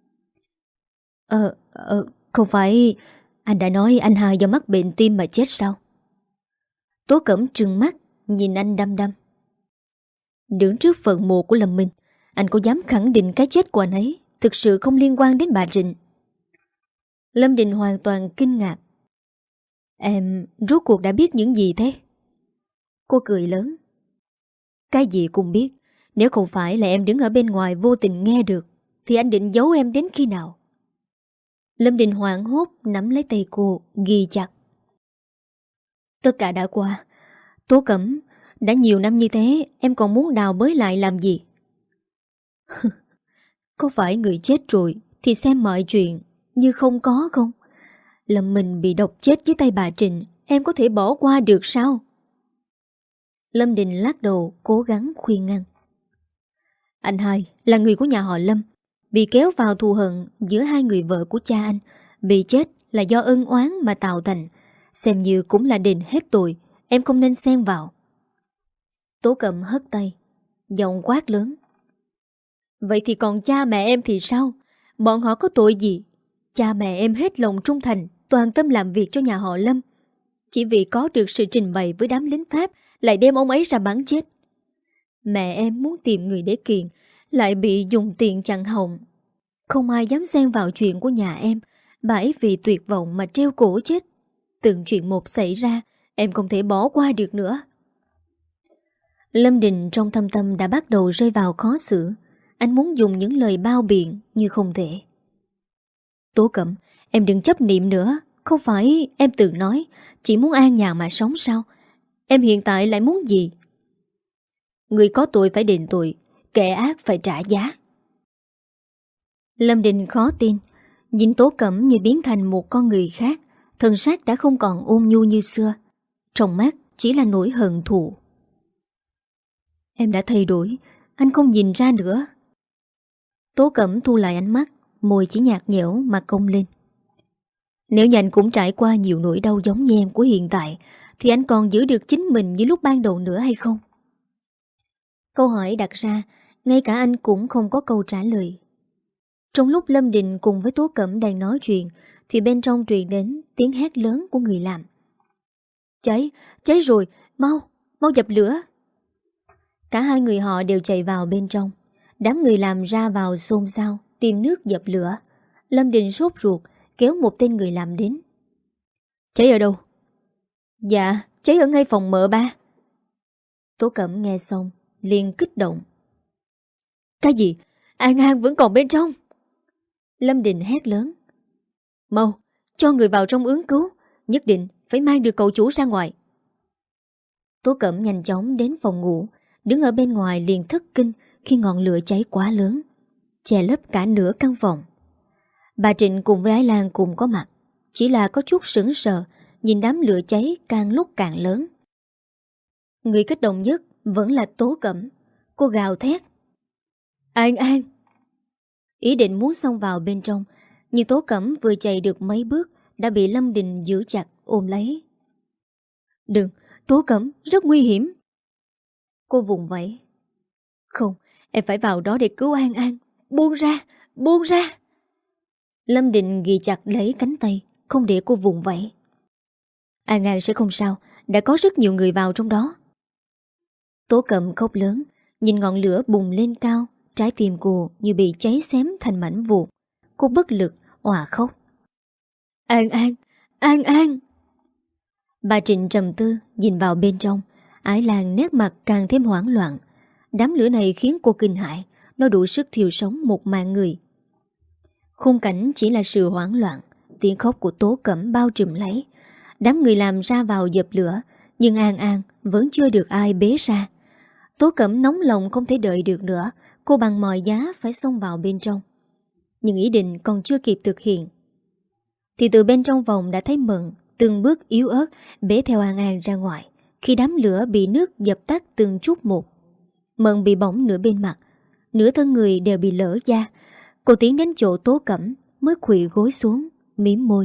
Ờ, ờ, không phải anh đã nói anh hai do mắc bệnh tim mà chết sao? Tố Cẩm trừng mắt nhìn anh đăm đăm. Đứng trước phần mộ của Lâm Minh, anh có dám khẳng định cái chết của anh ấy thực sự không liên quan đến bà Trịnh? Lâm Đình hoàn toàn kinh ngạc. Em rốt cuộc đã biết những gì thế? Cô cười lớn. Cái gì cũng biết. Nếu không phải là em đứng ở bên ngoài vô tình nghe được thì anh định giấu em đến khi nào? Lâm Đình hoảng hốt nắm lấy tay cô, ghi chặt. Tất cả đã qua. Tố Cẩm, đã nhiều năm như thế em còn muốn đào bới lại làm gì? Có phải người chết rồi thì xem mọi chuyện như không có không? Lâm Minh bị độc chết dưới tay bà Trịnh, em có thể bỏ qua được sao? Lâm Đình lắc đầu cố gắng khuyên ngăn. Anh hai là người của nhà họ Lâm, bị kéo vào thù hận giữa hai người vợ của cha anh. Bị chết là do ân oán mà tạo thành. Xem như cũng là đền hết tội. Em không nên xen vào. Tố Cẩm hất tay, giọng quát lớn. Vậy thì còn cha mẹ em thì sao? Bọn họ có tội gì? Cha mẹ em hết lòng trung thành, toàn tâm làm việc cho nhà họ Lâm. Chỉ vì có được sự trình bày với đám lính Pháp lại đem ông ấy ra bắn chết. Mẹ em muốn tìm người để kiện, lại bị dùng tiền chặn họng. Không ai dám xen vào chuyện của nhà em. Bà ấy vì tuyệt vọng mà treo cổ chết. Từng chuyện một xảy ra, em không thể bỏ qua được nữa. Lâm Đình trong thâm tâm đã bắt đầu rơi vào khó xử. Anh muốn dùng những lời bao biện như không thể. Tố Cẩm, em đừng chấp niệm nữa. Không phải em từng nói chỉ muốn an nhàn mà sống sao? Em hiện tại lại muốn gì? Người có tội phải đền tội, kẻ ác phải trả giá. Lâm Đình khó tin, nhìn Tố Cẩm như biến thành một con người khác. Thần sắc đã không còn ôn nhu như xưa. Trong mắt chỉ là nỗi hận thù. Em đã thay đổi, anh không nhìn ra nữa. Tố Cẩm thu lại ánh mắt, môi chỉ nhạt nhẽo mà cong lên. Nếu như anh cũng trải qua nhiều nỗi đau giống như em của hiện tại, thì anh còn giữ được chính mình như lúc ban đầu nữa hay không? Câu hỏi đặt ra, ngay cả anh cũng không có câu trả lời. Trong lúc Lâm Đình cùng với Tố Cẩm đang nói chuyện, thì bên trong truyền đến tiếng hét lớn của người làm. Cháy, cháy rồi, mau, mau dập lửa. Cả hai người họ đều chạy vào bên trong. Đám người làm ra vào xôn xao, tìm nước dập lửa. Lâm Đình sốt ruột, kéo một tên người làm đến. Cháy ở đâu? Dạ, cháy ở ngay phòng mợ ba. Tố Cẩm nghe xong, liền kích động. Cái gì? An An vẫn còn bên trong. Lâm Đình hét lớn. Mau, cho người vào trong ứng cứu, nhất định phải mang được cậu chủ ra ngoài. Tố Cẩm nhanh chóng đến phòng ngủ, đứng ở bên ngoài liền thất kinh khi ngọn lửa cháy quá lớn, che lấp cả nửa căn phòng. Bà Trịnh cùng với Ái Lan cùng có mặt, chỉ là có chút sững sờ nhìn đám lửa cháy càng lúc càng lớn. Người kích động nhất vẫn là Tố Cẩm. Cô gào thét. An An! Ý định muốn xông vào bên trong, nhưng Tố Cẩm vừa chạy được mấy bước đã bị Lâm Đình giữ chặt ôm lấy. Đừng, Tố Cẩm, rất nguy hiểm. Cô vùng vẫy. Không, em phải vào đó để cứu An An. Buông ra, buông ra. Lâm Đình ghi chặt lấy cánh tay, không để cô vùng vẫy. An An sẽ không sao, đã có rất nhiều người vào trong đó. Tố Cẩm khóc lớn, nhìn ngọn lửa bùng lên cao, trái tim cô như bị cháy xém thành mảnh vụn. Cô bất lực, òa khóc. An An, An An! Bà Trịnh trầm tư, nhìn vào bên trong. Ái Lan nét mặt càng thêm hoảng loạn. Đám lửa này khiến cô kinh hãi, nó đủ sức thiêu sống một mạng người. Khung cảnh chỉ là sự hoảng loạn, tiếng khóc của Tố Cẩm bao trùm lấy. Đám người làm ra vào dập lửa, nhưng An An vẫn chưa được ai bế ra. Tố Cẩm nóng lòng không thể đợi được nữa, cô bằng mọi giá phải xông vào bên trong. Nhưng ý định còn chưa kịp thực hiện, thì từ bên trong phòng đã thấy Mận từng bước yếu ớt bế theo An An ra ngoài. Khi đám lửa bị nước dập tắt từng chút một, Mận bị bỏng nửa bên mặt, nửa thân người đều bị lở da. Cô tiến đến chỗ Tố Cẩm, mới khuỵu gối xuống, mím môi.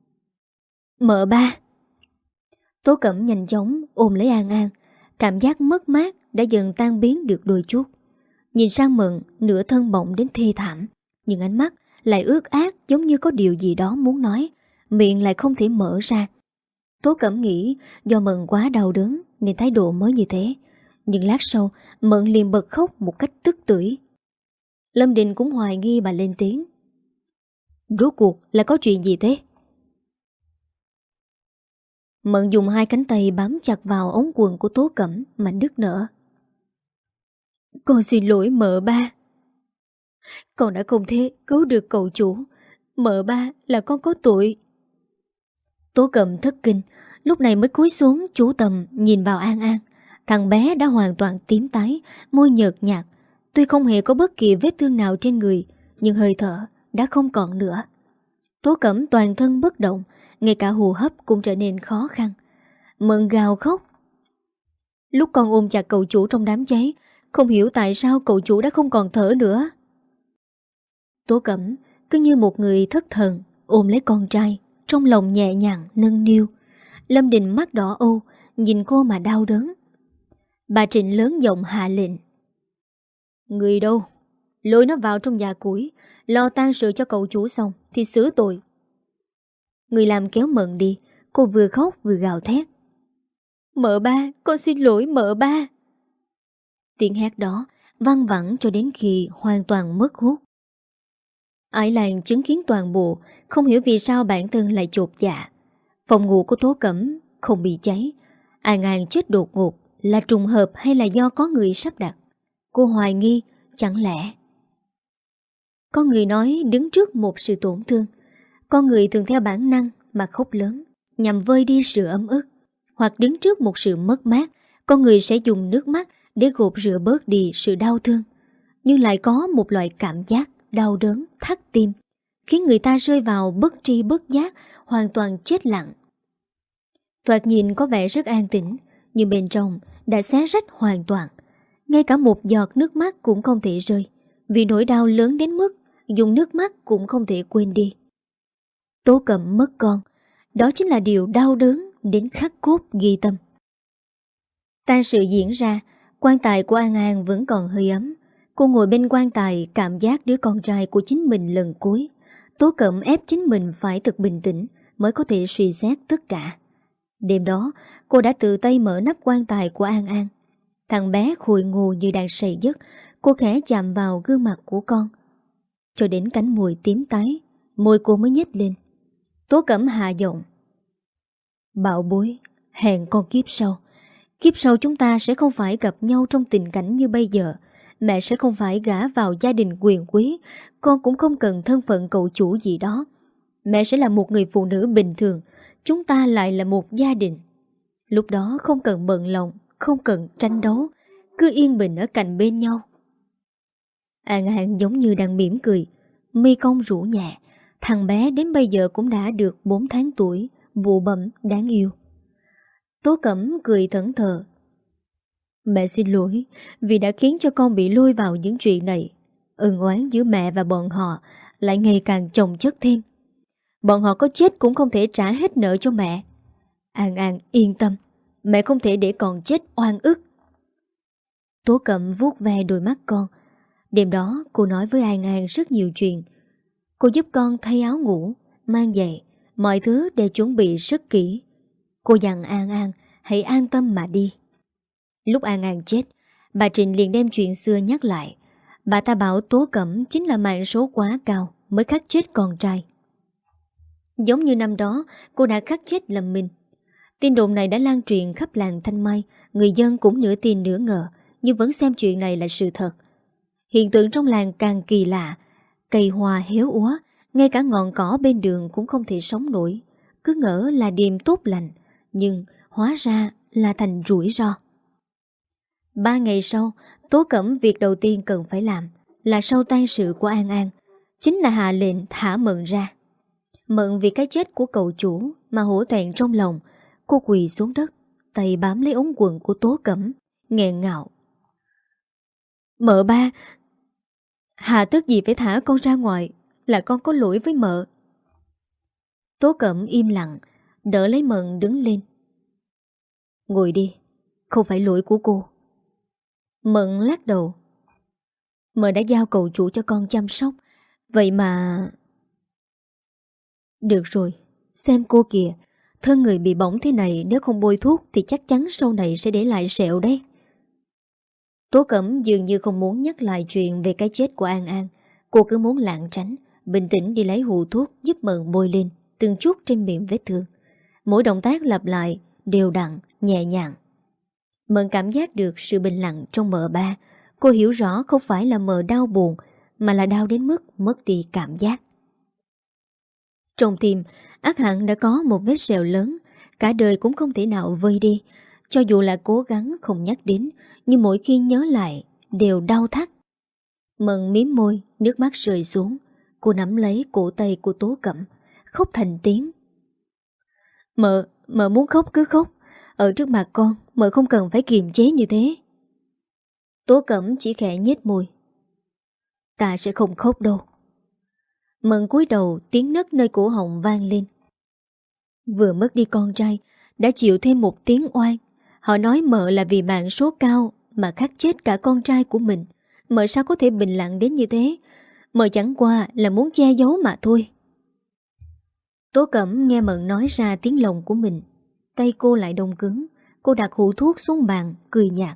Mợ ba! Tố Cẩm nhanh chóng ôm lấy An An. Cảm giác mất mát đã dần tan biến được đôi chút. Nhìn sang Mận, nửa thân bỏng đến thê thảm, nhưng ánh mắt lại ướt át, giống như có điều gì đó muốn nói, miệng lại không thể mở ra. Tố Cẩm nghĩ do Mận quá đau đớn nên thái độ mới như thế. Nhưng lát sau Mận liền bật khóc một cách tức tưởi. Lâm Đình cũng hoài nghi bà lên tiếng. Rốt cuộc là có chuyện gì thế? Mận dùng hai cánh tay bám chặt vào ống quần của Tố Cẩm mà nức nở. Con xin lỗi mợ ba. Con đã không thể cứu được cậu chủ. Mợ ba là con có tội. Tố Cẩm thất kinh, lúc này mới cúi xuống chú tâm nhìn vào An An. Thằng bé đã hoàn toàn tím tái, môi nhợt nhạt. Tuy không hề có bất kỳ vết thương nào trên người, nhưng hơi thở đã không còn nữa. Tố Cẩm toàn thân bất động, ngay cả hô hấp cũng trở nên khó khăn. Mận gào khóc. Lúc con ôm chặt cậu chủ trong đám cháy, không hiểu tại sao cậu chủ đã không còn thở nữa. Tố Cẩm cứ như một người thất thần ôm lấy con trai, trong lòng nhẹ nhàng nâng niu. Lâm Đình mắt đỏ âu, nhìn cô mà đau đớn. Bà Trịnh lớn giọng hạ lệnh. Người đâu? Lôi nó vào trong nhà củi, lo tang sự cho cậu chủ xong thì xử tội. Người làm kéo Mận đi. Cô vừa khóc vừa gào thét. Mợ ba, con xin lỗi mợ ba. Tiếng hét đó văng vẳng cho đến khi hoàn toàn mất hút. Ái Lan chứng kiến toàn bộ, không hiểu vì sao bản thân lại chột dạ. Phòng ngủ của Tố Cẩm không bị cháy. An An chết đột ngột là trùng hợp hay là do có người sắp đặt? Cô hoài nghi, chẳng lẽ có người nói đứng trước một sự tổn thương, con người thường theo bản năng mà khóc lớn nhằm vơi đi sự ấm ức. Hoặc đứng trước một sự mất mát, con người sẽ dùng nước mắt để gột rửa bớt đi sự đau thương. Nhưng lại có một loại cảm giác đau đớn, thắt tim, khiến người ta rơi vào bất tri bất giác, hoàn toàn chết lặng. Thoạt nhìn có vẻ rất an tĩnh, nhưng bên trong đã xé rách hoàn toàn. ngay cả một giọt nước mắt cũng không thể rơi, vì nỗi đau lớn đến mức dùng nước mắt cũng không thể quên đi. Tố Cẩm mất con, đó chính là điều đau đớn đến khắc cốt ghi tâm. Tang sự diễn ra, quan tài của An An vẫn còn hơi ấm. Cô ngồi bên quan tài cảm giác đứa con trai của chính mình lần cuối. Tố Cẩm ép chính mình phải thật bình tĩnh mới có thể suy xét tất cả. Đêm đó, cô đã tự tay mở nắp quan tài của An An. Thằng bé khôi ngô như đang say giấc, cô khẽ chạm vào gương mặt của con. Cho đến cánh môi tím tái, môi cô mới nhếch lên. Tố Cẩm hạ giọng: Bảo bối, hẹn con kiếp sau. Kiếp sau chúng ta sẽ không phải gặp nhau trong tình cảnh như bây giờ. Mẹ sẽ không phải gả vào gia đình quyền quý, con cũng không cần thân phận cậu chủ gì đó. Mẹ sẽ là một người phụ nữ bình thường, chúng ta lại là một gia đình. Lúc đó không cần bận lòng, không cần tranh đấu, cứ yên bình ở cạnh bên nhau. An An giống như đang mỉm cười, mi cong rũ nhẹ. Thằng bé đến bây giờ cũng đã được bốn tháng tuổi, bụ bẩm đáng yêu. Tố Cẩm cười thẫn thờ: Mẹ xin lỗi vì đã khiến cho con bị lôi vào những chuyện này. Ân oán giữa mẹ và bọn họ lại ngày càng chồng chất thêm. Bọn họ có chết cũng không thể trả hết nợ cho mẹ. An An yên tâm, mẹ không thể để con chết oan ức. Tố Cẩm vuốt ve đôi mắt con. Đêm đó cô nói với An An rất nhiều chuyện. Cô giúp con thay áo ngủ, mang giày, mọi thứ đều chuẩn bị rất kỹ. Cô dặn An An hãy an tâm mà đi. Lúc An An chết, bà Trịnh liền đem chuyện xưa nhắc lại. Bà ta bảo Tố Cẩm chính là mạng số quá cao mới khắc chết con trai. Giống như năm đó cô đã khắc chết Lâm Minh. Tin đồn này đã lan truyền khắp làng Thanh Mai. Người dân cũng nửa tin nửa ngờ, nhưng vẫn xem chuyện này là sự thật. Hiện tượng trong làng càng kỳ lạ. Cây hoa héo úa, ngay cả ngọn cỏ bên đường cũng không thể sống nổi. Cứ ngỡ là điềm tốt lành, nhưng hóa ra là thành rủi ro. Ba ngày sau, Tố Cẩm việc đầu tiên cần phải làm là sau tang sự của An An, chính là hạ lệnh thả Mận ra. Mận vì cái chết của cậu chủ mà hổ thẹn trong lòng. Cô quỳ xuống đất, tay bám lấy ống quần của Tố Cẩm, nghẹn ngào: Mợ ba, hà tất gì phải thả con ra ngoài, là con có lỗi với mợ. Tố Cẩm im lặng, đỡ lấy Mận đứng lên: Ngồi đi, không phải lỗi của cô. Mận lắc đầu: Mợ đã giao cậu chủ cho con chăm sóc, vậy mà... Được rồi, xem cô kìa, thân người bị bỏng thế này, nếu không bôi thuốc thì chắc chắn sau này sẽ để lại sẹo đấy. Tố Cẩm dường như không muốn nhắc lại chuyện về cái chết của An An. Cô cứ muốn lảng tránh, bình tĩnh đi lấy hũ thuốc giúp Mận bôi lên từng chút trên miệng vết thương. Mỗi động tác lặp lại đều đặn, nhẹ nhàng. Mận cảm giác được sự bình lặng trong mợ ba. Cô hiểu rõ không phải là mợ đau buồn, mà là đau đến mức mất đi cảm giác. Trong tim, ắt hẳn đã có một vết sẹo lớn, cả đời cũng không thể nào vơi đi. Cho dù là cố gắng không nhắc đến, nhưng mỗi khi nhớ lại đều đau thắt. Mận mím môi, nước mắt rơi xuống. Cô nắm lấy cổ tay của Tố Cẩm, khóc thành tiếng: Mợ, mợ muốn khóc cứ khóc. Ở trước mặt con, mợ không cần phải kiềm chế như thế. Tố Cẩm chỉ khẽ nhếch môi: Ta sẽ không khóc đâu. Mận cúi đầu, tiếng nấc nơi cổ họng vang lên. Vừa mất đi con trai, đã chịu thêm một tiếng oan. Họ nói mợ là vì mạng số cao mà khắc chết cả con trai của mình. Mợ sao có thể bình lặng đến như thế? Mợ chẳng qua là muốn che giấu mà thôi. Tố Cẩm nghe Mận nói ra tiếng lòng của mình, tay cô lại đông cứng. Cô đặt hũ thuốc xuống bàn, cười nhạt: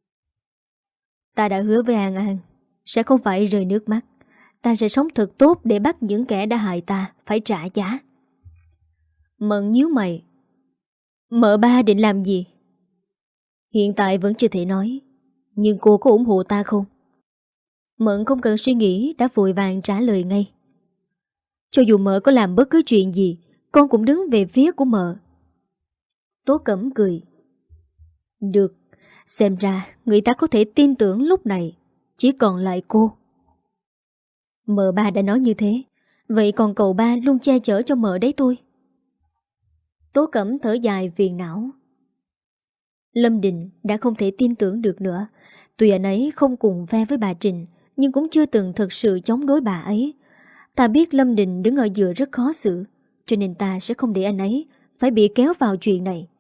Ta đã hứa với An An sẽ không phải rơi nước mắt. Ta sẽ sống thật tốt để bắt những kẻ đã hại ta phải trả giá. Mận nhíu mày: Mợ ba định làm gì? Hiện tại vẫn chưa thể nói, nhưng cô có ủng hộ ta không? Mận không cần suy nghĩ đã vội vàng trả lời ngay: Cho dù mợ có làm bất cứ chuyện gì, con cũng đứng về phía của mợ. Tố Cẩm cười: Được, xem ra người ta có thể tin tưởng lúc này chỉ còn lại cô. Mợ ba đã nói như thế, vậy còn cậu ba luôn che chở cho mợ đấy thôi. Tố Cẩm thở dài phiền não. Lâm Định đã không thể tin tưởng được nữa. Tuy anh ấy không cùng phe với bà Trịnh, nhưng cũng chưa từng thực sự chống đối bà ấy. Ta biết Lâm Đình đứng ở giữa rất khó xử, cho nên ta sẽ không để anh ấy phải bị kéo vào chuyện này.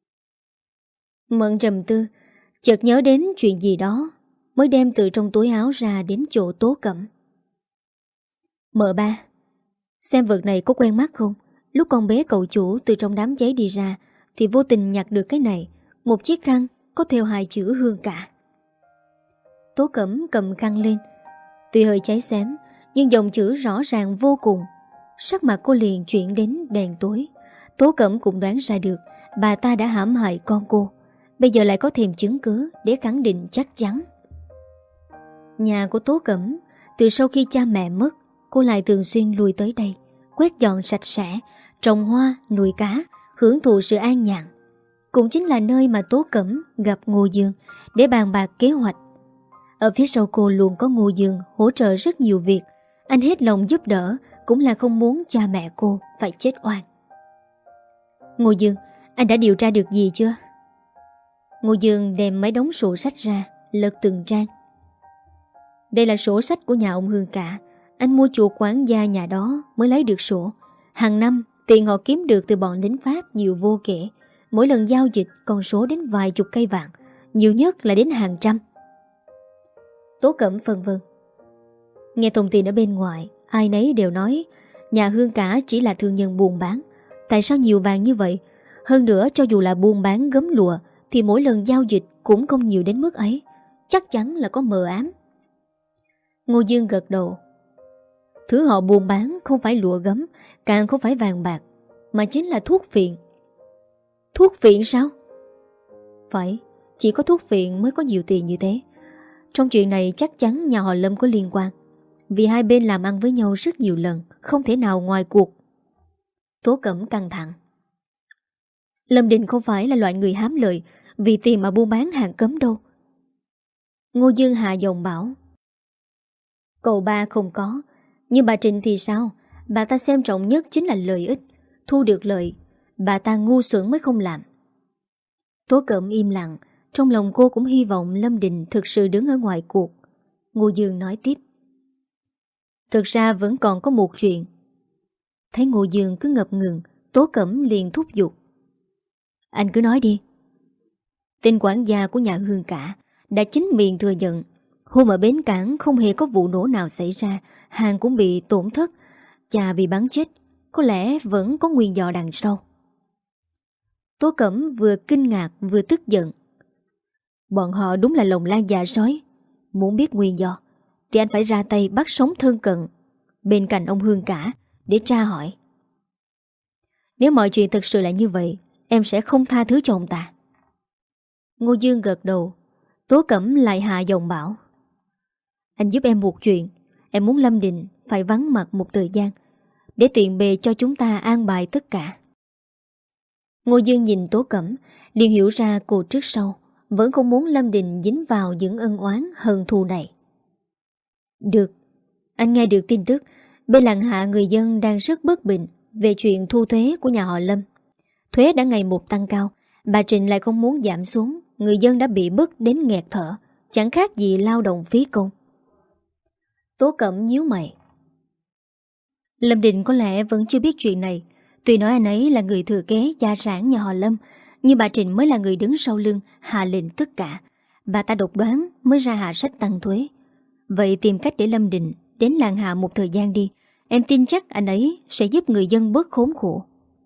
Mận trầm tư, chợt nhớ đến chuyện gì đó, mới đem từ trong túi áo ra đến chỗ Tố Cẩm. Mợ ba, xem vật này có quen mắt không? Lúc con bé cậu chủ từ trong đám cháy đi ra thì vô tình nhặt được cái này, một chiếc khăn có theo hai chữ Hương Cả. Tố Cẩm cầm khăn lên, tuy hơi cháy xém nhưng dòng chữ rõ ràng vô cùng. Sắc mặt cô liền chuyển đến đèn tối. Tố Cẩm cũng đoán ra được bà ta đã hãm hại con cô, bây giờ lại có thêm chứng cứ để khẳng định chắc chắn. Nhà của Tố Cẩm, từ sau khi cha mẹ mất, cô lại thường xuyên lui tới đây, quét dọn sạch sẽ, trồng hoa, nuôi cá, hưởng thụ sự an nhàn. Cũng chính là nơi mà Tố Cẩm gặp Ngô Dương để bàn bạc kế hoạch. Ở phía sau cô luôn có Ngô Dương hỗ trợ rất nhiều việc. Anh hết lòng giúp đỡ, cũng là không muốn cha mẹ cô phải chết oan. Ngô Dương, anh đã điều tra được gì chưa? Ngô Dương đem mấy đống sổ sách ra, lật từng trang. Đây là sổ sách của nhà ông Hương Cả. Anh mua chuộc quản gia nhà đó mới lấy được sổ. Hàng năm tiền họ kiếm được từ bọn lính Pháp nhiều vô kể. Mỗi lần giao dịch con số đến vài chục cây vàng, nhiều nhất là đến hàng trăm. Tố Cẩm phân vân. Nghe thông tin ở bên ngoài, ai nấy đều nói nhà Hương Cả chỉ là thương nhân buôn bán. Tại sao nhiều vàng như vậy? Hơn nữa, cho dù là buôn bán gấm lụa thì mỗi lần giao dịch cũng không nhiều đến mức ấy. Chắc chắn là có mờ ám. Ngô Dương gật đầu. Thứ họ buôn bán không phải lụa gấm, càng không phải vàng bạc, mà chính là thuốc phiện. Thuốc phiện sao? Phải, chỉ có thuốc phiện mới có nhiều tiền như thế. Trong chuyện này chắc chắn nhà họ Lâm có liên quan, vì hai bên làm ăn với nhau rất nhiều lần, không thể nào ngoài cuộc. Tố Cẩm căng thẳng. Lâm Đình không phải là loại người hám lợi vì tiền mà buôn bán hàng cấm đâu. Ngô Dương hạ giọng bảo. Cậu ba không có, nhưng bà Trịnh thì sao? Bà ta xem trọng nhất chính là lợi ích. Thu được lợi, bà ta ngu xuẩn mới không làm. Tố Cẩm im lặng. Trong lòng cô cũng hy vọng Lâm Đình thực sự đứng ở ngoài cuộc. Ngô Dương nói tiếp. Thực ra vẫn còn có một chuyện. Thấy Ngô Dương cứ ngập ngừng, Tố Cẩm liền thúc giục. Anh cứ nói đi. Tên quản gia của nhà Hương Cả đã chính miệng thừa nhận hôm ở bến cảng không hề có vụ nổ nào xảy ra, hàng cũng bị tổn thất, cha bị bắn chết. Có lẽ vẫn có nguyên do đằng sau. Tố Cẩm vừa kinh ngạc vừa tức giận. Bọn họ đúng là lòng lan dạ sói. Muốn biết nguyên do thì anh phải ra tay bắt sống thân cận bên cạnh ông Hương Cả để tra hỏi. Nếu mọi chuyện thực sự là như vậy, em sẽ không tha thứ cho ông ta. Ngô Dương gật đầu. Tố Cẩm lại hạ giọng bảo. Anh giúp em một chuyện. Em muốn Lâm Đình phải vắng mặt một thời gian để tiện bề cho chúng ta an bài tất cả. Ngô Dương nhìn Tố Cẩm liền hiểu ra cô trước sau vẫn không muốn Lâm Đình dính vào những ân oán hận thù này. Được. Anh nghe được tin tức bên làng hạ người dân đang rất bất bình về chuyện thu thuế của nhà họ Lâm. Thuế đã ngày một tăng cao, bà Trịnh lại không muốn giảm xuống. Người dân đã bị bức đến nghẹt thở, chẳng khác gì lao động phí công. Tố Cẩm nhíu mày. Lâm Đình có lẽ vẫn chưa biết chuyện này. Tuy nói anh ấy là người thừa kế gia sản nhà họ Lâm, nhưng bà Trịnh mới là người đứng sau lưng hạ lệnh tất cả. Bà ta độc đoán mới ra hạ sách tăng thuế. Vậy tìm cách để Lâm Đình đến làng hạ một thời gian đi. Em tin chắc anh ấy sẽ giúp người dân bớt khốn khổ.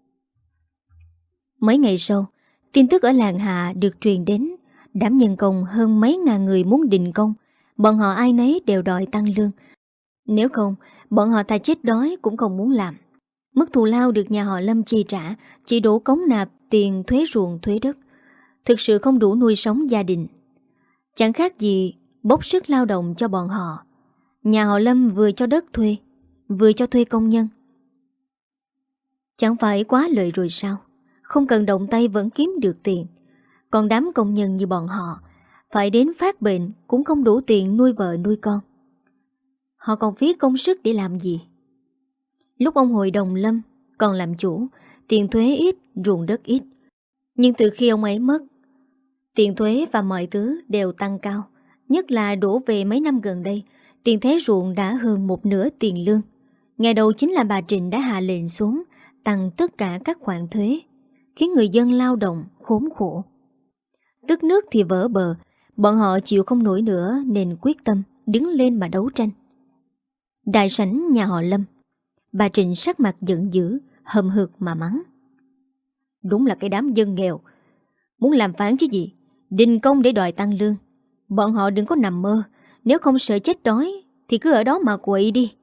Mấy ngày sau, tin tức ở làng hạ được truyền đến. Đám nhân công hơn mấy ngàn người muốn đình công. Bọn họ ai nấy đều đòi tăng lương. Nếu không, bọn họ thà chết đói cũng không muốn làm. Mức thù lao được nhà họ Lâm chi trả chỉ đủ cống nạp tiền thuế ruộng thuế đất, thực sự không đủ nuôi sống gia đình. Chẳng khác gì bốc sức lao động cho bọn họ. Nhà họ Lâm vừa cho đất thuê, vừa cho thuê công nhân. Chẳng phải quá lợi rồi sao? Không cần động tay vẫn kiếm được tiền. Còn đám công nhân như bọn họ phải đến phát bệnh cũng không đủ tiền nuôi vợ nuôi con. Họ còn phí công sức để làm gì? Lúc ông hội đồng Lâm còn làm chủ, tiền thuế ít, ruộng đất ít. Nhưng từ khi ông ấy mất, tiền thuế và mọi thứ đều tăng cao. Nhất là đổ về mấy năm gần đây, tiền thuế ruộng đã hơn một nửa tiền lương. Ngày đầu chính là bà Trịnh đã hạ lệnh xuống tăng tất cả các khoản thuế, khiến người dân lao động khốn khổ. Tức nước thì vỡ bờ, bọn họ chịu không nổi nữa nên quyết tâm đứng lên mà đấu tranh. Đại sảnh nhà họ Lâm, bà Trịnh sắc mặt giận dữ, hầm hực mà mắng. Đúng là cái đám dân nghèo, muốn làm phản chứ gì, đình công để đòi tăng lương. Bọn họ đừng có nằm mơ, nếu không sợ chết đói thì cứ ở đó mà quậy đi.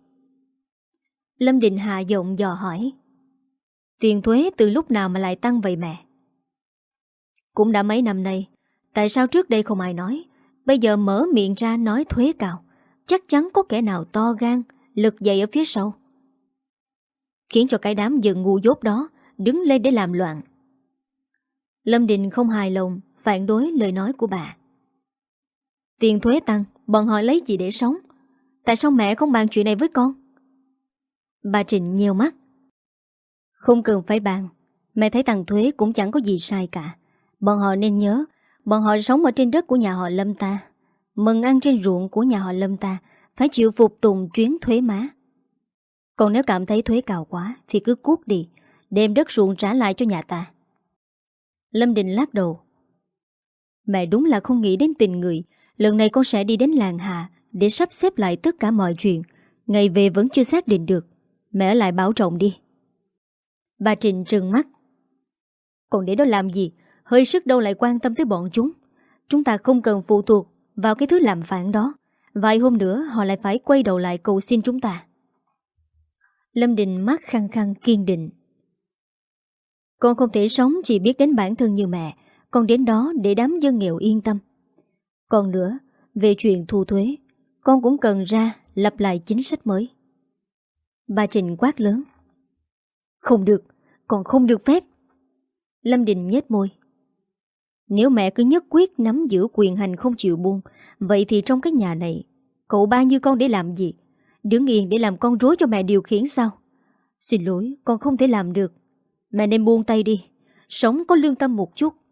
Lâm Đình hạ giọng dò hỏi. Tiền thuế từ lúc nào mà lại tăng vậy mẹ? Cũng đã mấy năm nay, tại sao trước đây không ai nói? Bây giờ mở miệng ra nói thuế cao, chắc chắn có kẻ nào to gan lực dậy ở phía sau, khiến cho cái đám dân ngu dốt đó đứng lên để làm loạn. Lâm Đình không hài lòng phản đối lời nói của bà. Tiền thuế tăng, bọn họ lấy gì để sống? Tại sao mẹ không bàn chuyện này với con? Bà Trịnh nheo mắt. Không cần phải bàn, mẹ thấy tăng thuế cũng chẳng có gì sai cả. Bọn họ nên nhớ, bọn họ sống ở trên đất của nhà họ Lâm ta, mừng ăn trên ruộng của nhà họ Lâm ta, phải chịu phục tùng chuyến thuế má. Còn nếu cảm thấy thuế cao quá thì cứ cuốc đi, đem đất ruộng trả lại cho nhà ta. Lâm Đình lắc đầu. Mẹ đúng là không nghĩ đến tình người. Lần này con sẽ đi đến làng Hà để sắp xếp lại tất cả mọi chuyện. Ngày về vẫn chưa xác định được. Mẹ ở lại bảo trọng đi. Bà Trịnh trừng mắt. Còn để đó làm gì? Hơi sức đâu lại quan tâm tới bọn chúng. Chúng ta không cần phụ thuộc vào cái thứ làm phản đó. Vài hôm nữa họ lại phải quay đầu lại cầu xin chúng ta. Lâm Đình mắt khăng khăng kiên định. Con không thể sống chỉ biết đến bản thân như mẹ. Con đến đó để đám dân nghèo yên tâm. Còn nữa, về chuyện thu thuế, con cũng cần ra lập lại chính sách mới. Bà Trịnh quát lớn. Không được, còn không được phép. Lâm Đình nhếch môi. Nếu mẹ cứ nhất quyết nắm giữ quyền hành không chịu buông, vậy thì trong cái nhà này, cậu ba như con để làm gì? Đứng yên để làm con rối cho mẹ điều khiển sao? Xin lỗi, con không thể làm được. Mẹ nên buông tay đi, sống có lương tâm một chút.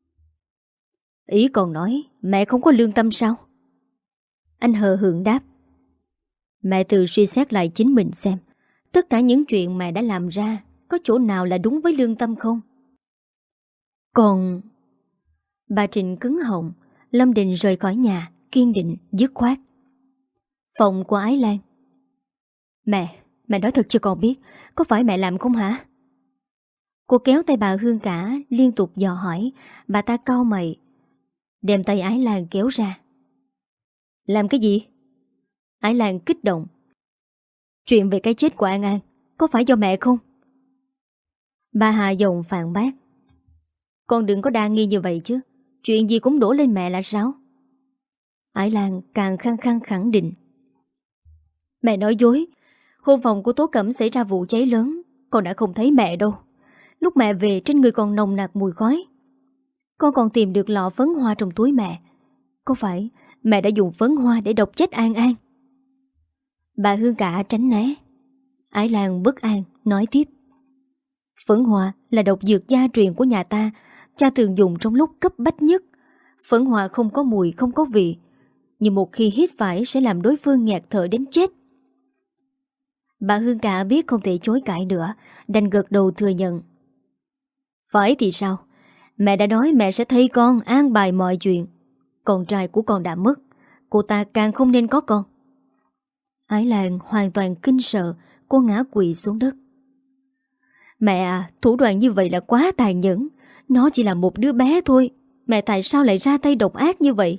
Ý còn nói mẹ không có lương tâm sao? Anh hờ hững đáp. Mẹ tự suy xét lại chính mình xem, tất cả những chuyện mẹ đã làm ra có chỗ nào là đúng với lương tâm không? Còn... Bà Trịnh cứng họng. Lâm Đình rời khỏi nhà, kiên định, dứt khoát. Phòng của Ái Lan. Mẹ, mẹ nói thật cho con biết, có phải mẹ làm không hả? Cô kéo tay bà Hương Cả liên tục dò hỏi. Bà ta cau mày, đem tay Ái Lan kéo ra. Làm cái gì? Ái Lan kích động. Chuyện về cái chết của An An có phải do mẹ không? Bà Hà Dòng phản bác. Con đừng có đa nghi như vậy chứ. Chuyện gì cũng đổ lên mẹ là sao? Ái Lan càng khăng khăng khẳng định. Mẹ nói dối. Hôm phòng của Tố Cẩm xảy ra vụ cháy lớn, con đã không thấy mẹ đâu. Lúc mẹ về trên người còn nồng nặc mùi khói. Con còn tìm được lọ phấn hoa trong túi mẹ. Có phải mẹ đã dùng phấn hoa để độc chết An An? Bà Hương Cả tránh né. Ái Lan bất an nói tiếp. Phấn hoa là độc dược gia truyền của nhà ta. Cha thường dùng trong lúc cấp bách nhất. Phấn hoa không có mùi, không có vị, nhưng một khi hít phải sẽ làm đối phương nghẹt thở đến chết. Bà Hương Cả biết không thể chối cãi nữa, đành gật đầu thừa nhận. Phải thì sao? Mẹ đã nói mẹ sẽ thay con an bài mọi chuyện. Con trai của con đã mất, cô ta càng không nên có con. Ái Lan hoàn toàn kinh sợ. Cô ngã quỵ xuống đất. Mẹ à, thủ đoạn như vậy là quá tàn nhẫn. Nó chỉ là một đứa bé thôi. Mẹ tại sao lại ra tay độc ác như vậy?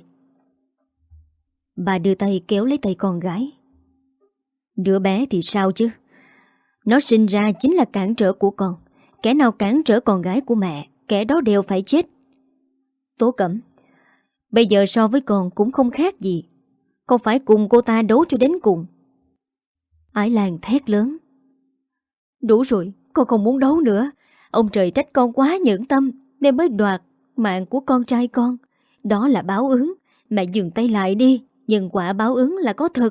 Bà đưa tay kéo lấy tay con gái. Đứa bé thì sao chứ? Nó sinh ra chính là cản trở của con. Kẻ nào cản trở con gái của mẹ, kẻ đó đều phải chết. Tố Cẩm, bây giờ so với con cũng không khác gì. Con phải cùng cô ta đấu cho đến cùng. Ái Lan thét lớn. Đủ rồi, con không muốn đấu nữa. Ông trời trách con quá nhẫn tâm nên mới đoạt mạng của con trai con. Đó là báo ứng. Mẹ dừng tay lại đi. Nhân quả báo ứng là có thật.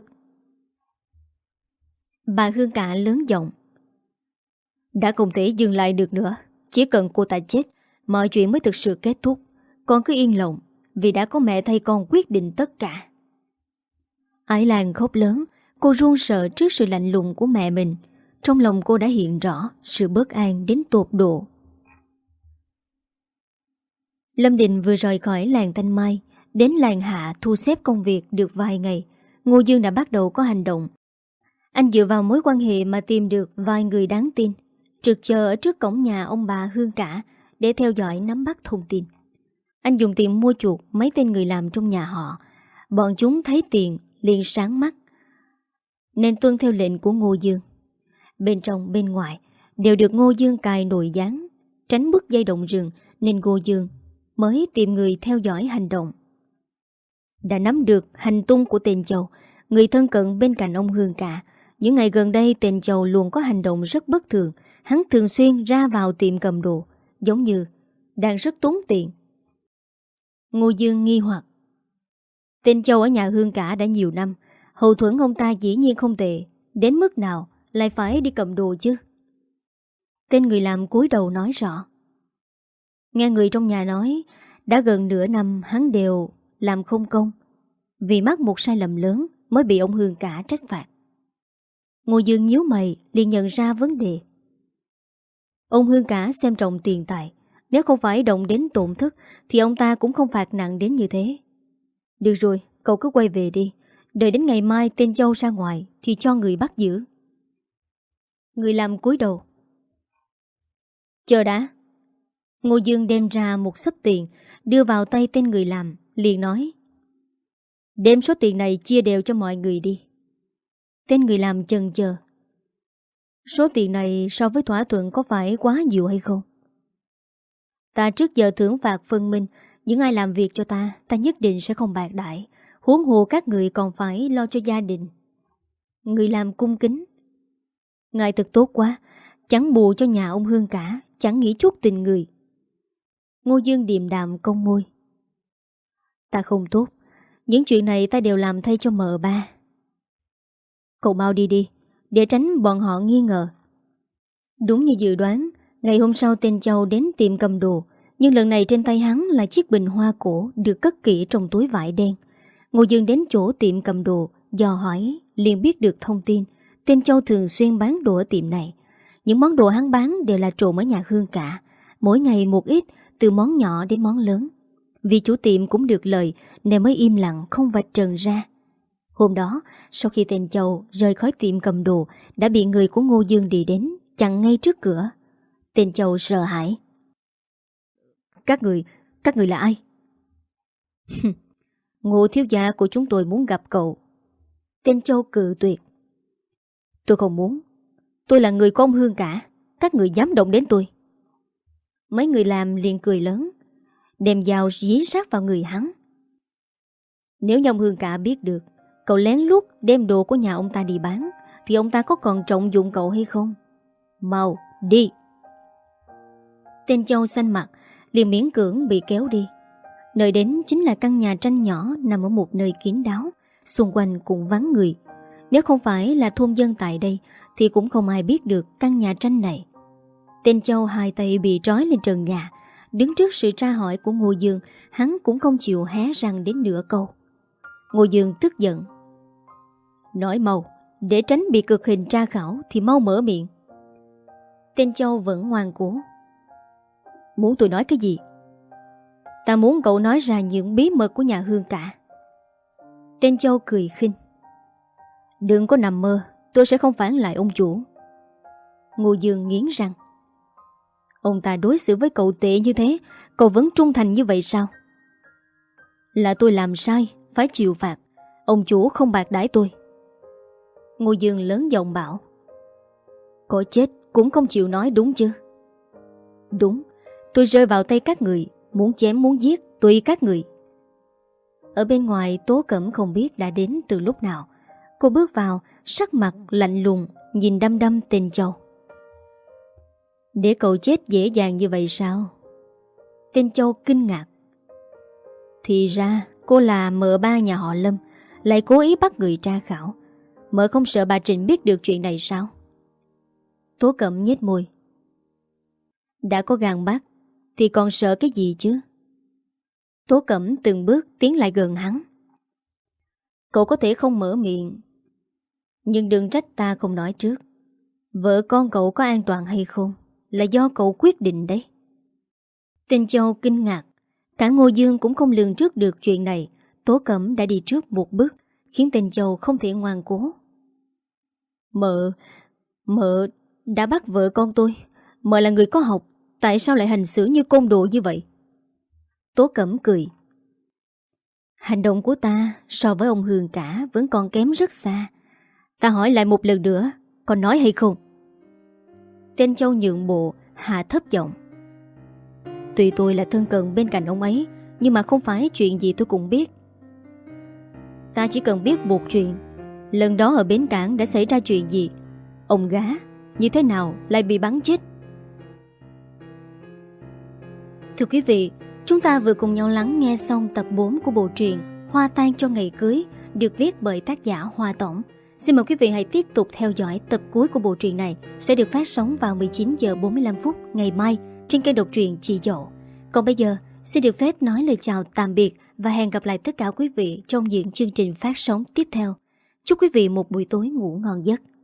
Bà Hương Cả lớn giọng. Đã không thể dừng lại được nữa. Chỉ cần cô ta chết, mọi chuyện mới thực sự kết thúc. Con cứ yên lòng, vì đã có mẹ thay con quyết định tất cả. Ái Lan khóc lớn. Cô run sợ trước sự lạnh lùng của mẹ mình. Trong lòng cô đã hiện rõ sự bất an đến tột độ. Lâm Định vừa rời khỏi làng Thanh Mai, đến làng Hạ thu xếp công việc được vài ngày, Ngô Dương đã bắt đầu có hành động. Anh dựa vào mối quan hệ mà tìm được vài người đáng tin, trực chờ ở trước cổng nhà ông bà Hương Cả để theo dõi nắm bắt thông tin. Anh dùng tiền mua chuộc mấy tên người làm trong nhà họ. Bọn chúng thấy tiền liền sáng mắt, nên tuân theo lệnh của Ngô Dương. Bên trong bên ngoài đều được Ngô Dương cài nồi gián, tránh bước dây động rừng, nên Ngô Dương mới tìm người theo dõi hành động. Đã nắm được hành tung của tên Châu, người thân cận bên cạnh ông Hương Cả. Những ngày gần đây tên Châu luôn có hành động rất bất thường. Hắn thường xuyên ra vào tiệm cầm đồ, giống như đang rất tốn tiền. Ngô Dương nghi hoặc. Tên Châu ở nhà Hương Cả đã nhiều năm, hậu thuẫn ông ta dĩ nhiên không tệ, đến mức nào lại phải đi cầm đồ chứ? Tên người làm cúi đầu nói rõ. Nghe người trong nhà nói, đã gần nửa năm hắn đều làm không công, vì mắc một sai lầm lớn mới bị ông Hương Cả trách phạt. Ngô Dương nhíu mày liền nhận ra vấn đề. Ông Hương Cả xem trọng tiền tài, nếu không phải động đến tổn thất thì ông ta cũng không phạt nặng đến như thế. Được rồi, cậu cứ quay về đi, đợi đến ngày mai tên Châu ra ngoài thì cho người bắt giữ. Người làm cúi đầu. Chờ đã. Ngô Dương đem ra một xấp tiền đưa vào tay tên người làm, liền nói: đem số tiền này chia đều cho mọi người đi. Tên người làm chần chờ. Số tiền này so với thỏa thuận có phải quá nhiều hay không? Ta trước giờ thưởng phạt phân minh, những ai làm việc cho ta, ta nhất định sẽ không bạc đãi. Huống hồ các người còn phải lo cho gia đình. Người làm cung kính. Ngài thật tốt quá, chẳng bù cho nhà ông Hương Cả, chẳng nghĩ chút tình người. Ngô Dương điềm đạm cong môi. Ta không tốt, những chuyện này ta đều làm thay cho mợ ba. Cậu mau đi đi, để tránh bọn họ nghi ngờ. Đúng như dự đoán, ngày hôm sau tên Châu đến tiệm cầm đồ, nhưng lần này trên tay hắn là chiếc bình hoa cổ được cất kỹ trong túi vải đen. Ngô Dương đến chỗ tiệm cầm đồ, dò hỏi, liền biết được thông tin tên Châu thường xuyên bán đồ ở tiệm này. Những món đồ hắn bán đều là trộm ở nhà Hương Cả, mỗi ngày một ít, từ món nhỏ đến món lớn. Vì chủ tiệm cũng được lời nên mới im lặng không vạch trần ra. Hôm đó, sau khi tên Châu rời khỏi tiệm cầm đồ, đã bị người của Ngô Dương đi đến, chặn ngay trước cửa. Tên Châu sợ hãi. Các người, các người là ai? Ngô thiếu gia của chúng tôi muốn gặp cậu. Tên Châu cự tuyệt. Tôi không muốn. Tôi là người của ông Hương Cả, các người dám động đến tôi. Mấy người làm liền cười lớn, đem dao dí sát vào người hắn. Nếu như ông Hương Cả biết được cậu lén lút đem đồ của nhà ông ta đi bán, thì ông ta có còn trọng dụng cậu hay không? Mau, đi. Tên Châu xanh mặt, liền miễn cưỡng bị kéo đi. Nơi đến chính là căn nhà tranh nhỏ nằm ở một nơi kín đáo, xung quanh cũng vắng người. Nếu không phải là thôn dân tại đây thì cũng không ai biết được căn nhà tranh này. Tên Châu hai tay bị trói lên trần nhà, đứng trước sự tra hỏi của Ngô Dương, hắn cũng không chịu hé răng đến nửa câu. Ngô Dương tức giận. Nói mau, để tránh bị cực hình tra khảo thì mau mở miệng. Tên Châu vẫn ngoan cố. Muốn tôi nói cái gì? Ta muốn cậu nói ra những bí mật của nhà Hương Cả. Tên Châu cười khinh. Đừng có nằm mơ, tôi sẽ không phản lại ông chủ. Ngô Dương nghiến răng. Ông ta đối xử với cậu tệ như thế, cậu vẫn trung thành như vậy sao? Là tôi làm sai, phải chịu phạt. Ông chủ không bạc đãi tôi. Ngô Dương lớn giọng bảo. Có chết cũng không chịu nói đúng chứ? Đúng, tôi rơi vào tay các người, muốn chém muốn giết tùy các người. Ở bên ngoài Tố Cẩm không biết đã đến từ lúc nào. Cô bước vào, sắc mặt lạnh lùng, nhìn đăm đăm tên Châu. Để cậu chết dễ dàng như vậy sao? Tên Châu kinh ngạc. Thì ra cô là mợ ba nhà họ Lâm, lại cố ý bắt người tra khảo. Mợ không sợ bà Trịnh biết được chuyện này sao? Tố Cẩm nhếch môi. Đã có gan bắt thì còn sợ cái gì chứ? Tố Cẩm từng bước tiến lại gần hắn. cậu có thể không mở miệng, nhưng đừng trách ta không nói trước. Vợ con cậu có an toàn hay không là do cậu quyết định đấy. Tên Châu kinh ngạc. Cả Ngô Dương cũng không lường trước được chuyện này. Tố Cẩm đã đi trước một bước, khiến tên Châu không thể ngoan cố. Mợ, mợ đã bắt vợ con tôi. Mợ là người có học, tại sao lại hành xử như côn đồ như vậy? Tố Cẩm cười. Hành động của ta so với ông Hương cả vẫn còn kém rất xa. Ta hỏi lại một lần nữa, còn nói hay không? Tên Châu nhượng bộ, hạ thấp giọng. Tuy tôi là thân cận bên cạnh ông ấy, nhưng mà không phải chuyện gì tôi cũng biết. Ta chỉ cần biết một chuyện. Lần đó ở bến cảng đã xảy ra chuyện gì? Ông gá như thế nào lại bị bắn chết? Thưa quý vị, chúng ta vừa cùng nhau lắng nghe xong tập bốn của bộ truyện Hoa Tan Cho Ngày Cưới, được viết bởi tác giả Hoa Tổng. Xin mời quý vị hãy tiếp tục theo dõi tập cuối của bộ truyện này, sẽ được phát sóng vào mười chín giờ bốn mươi lăm phút ngày mai trên kênh độc truyện Chị Dậu. Còn bây giờ, xin được phép nói lời chào tạm biệt và hẹn gặp lại tất cả quý vị trong những chương trình phát sóng tiếp theo. Chúc quý vị một buổi tối ngủ ngon giấc.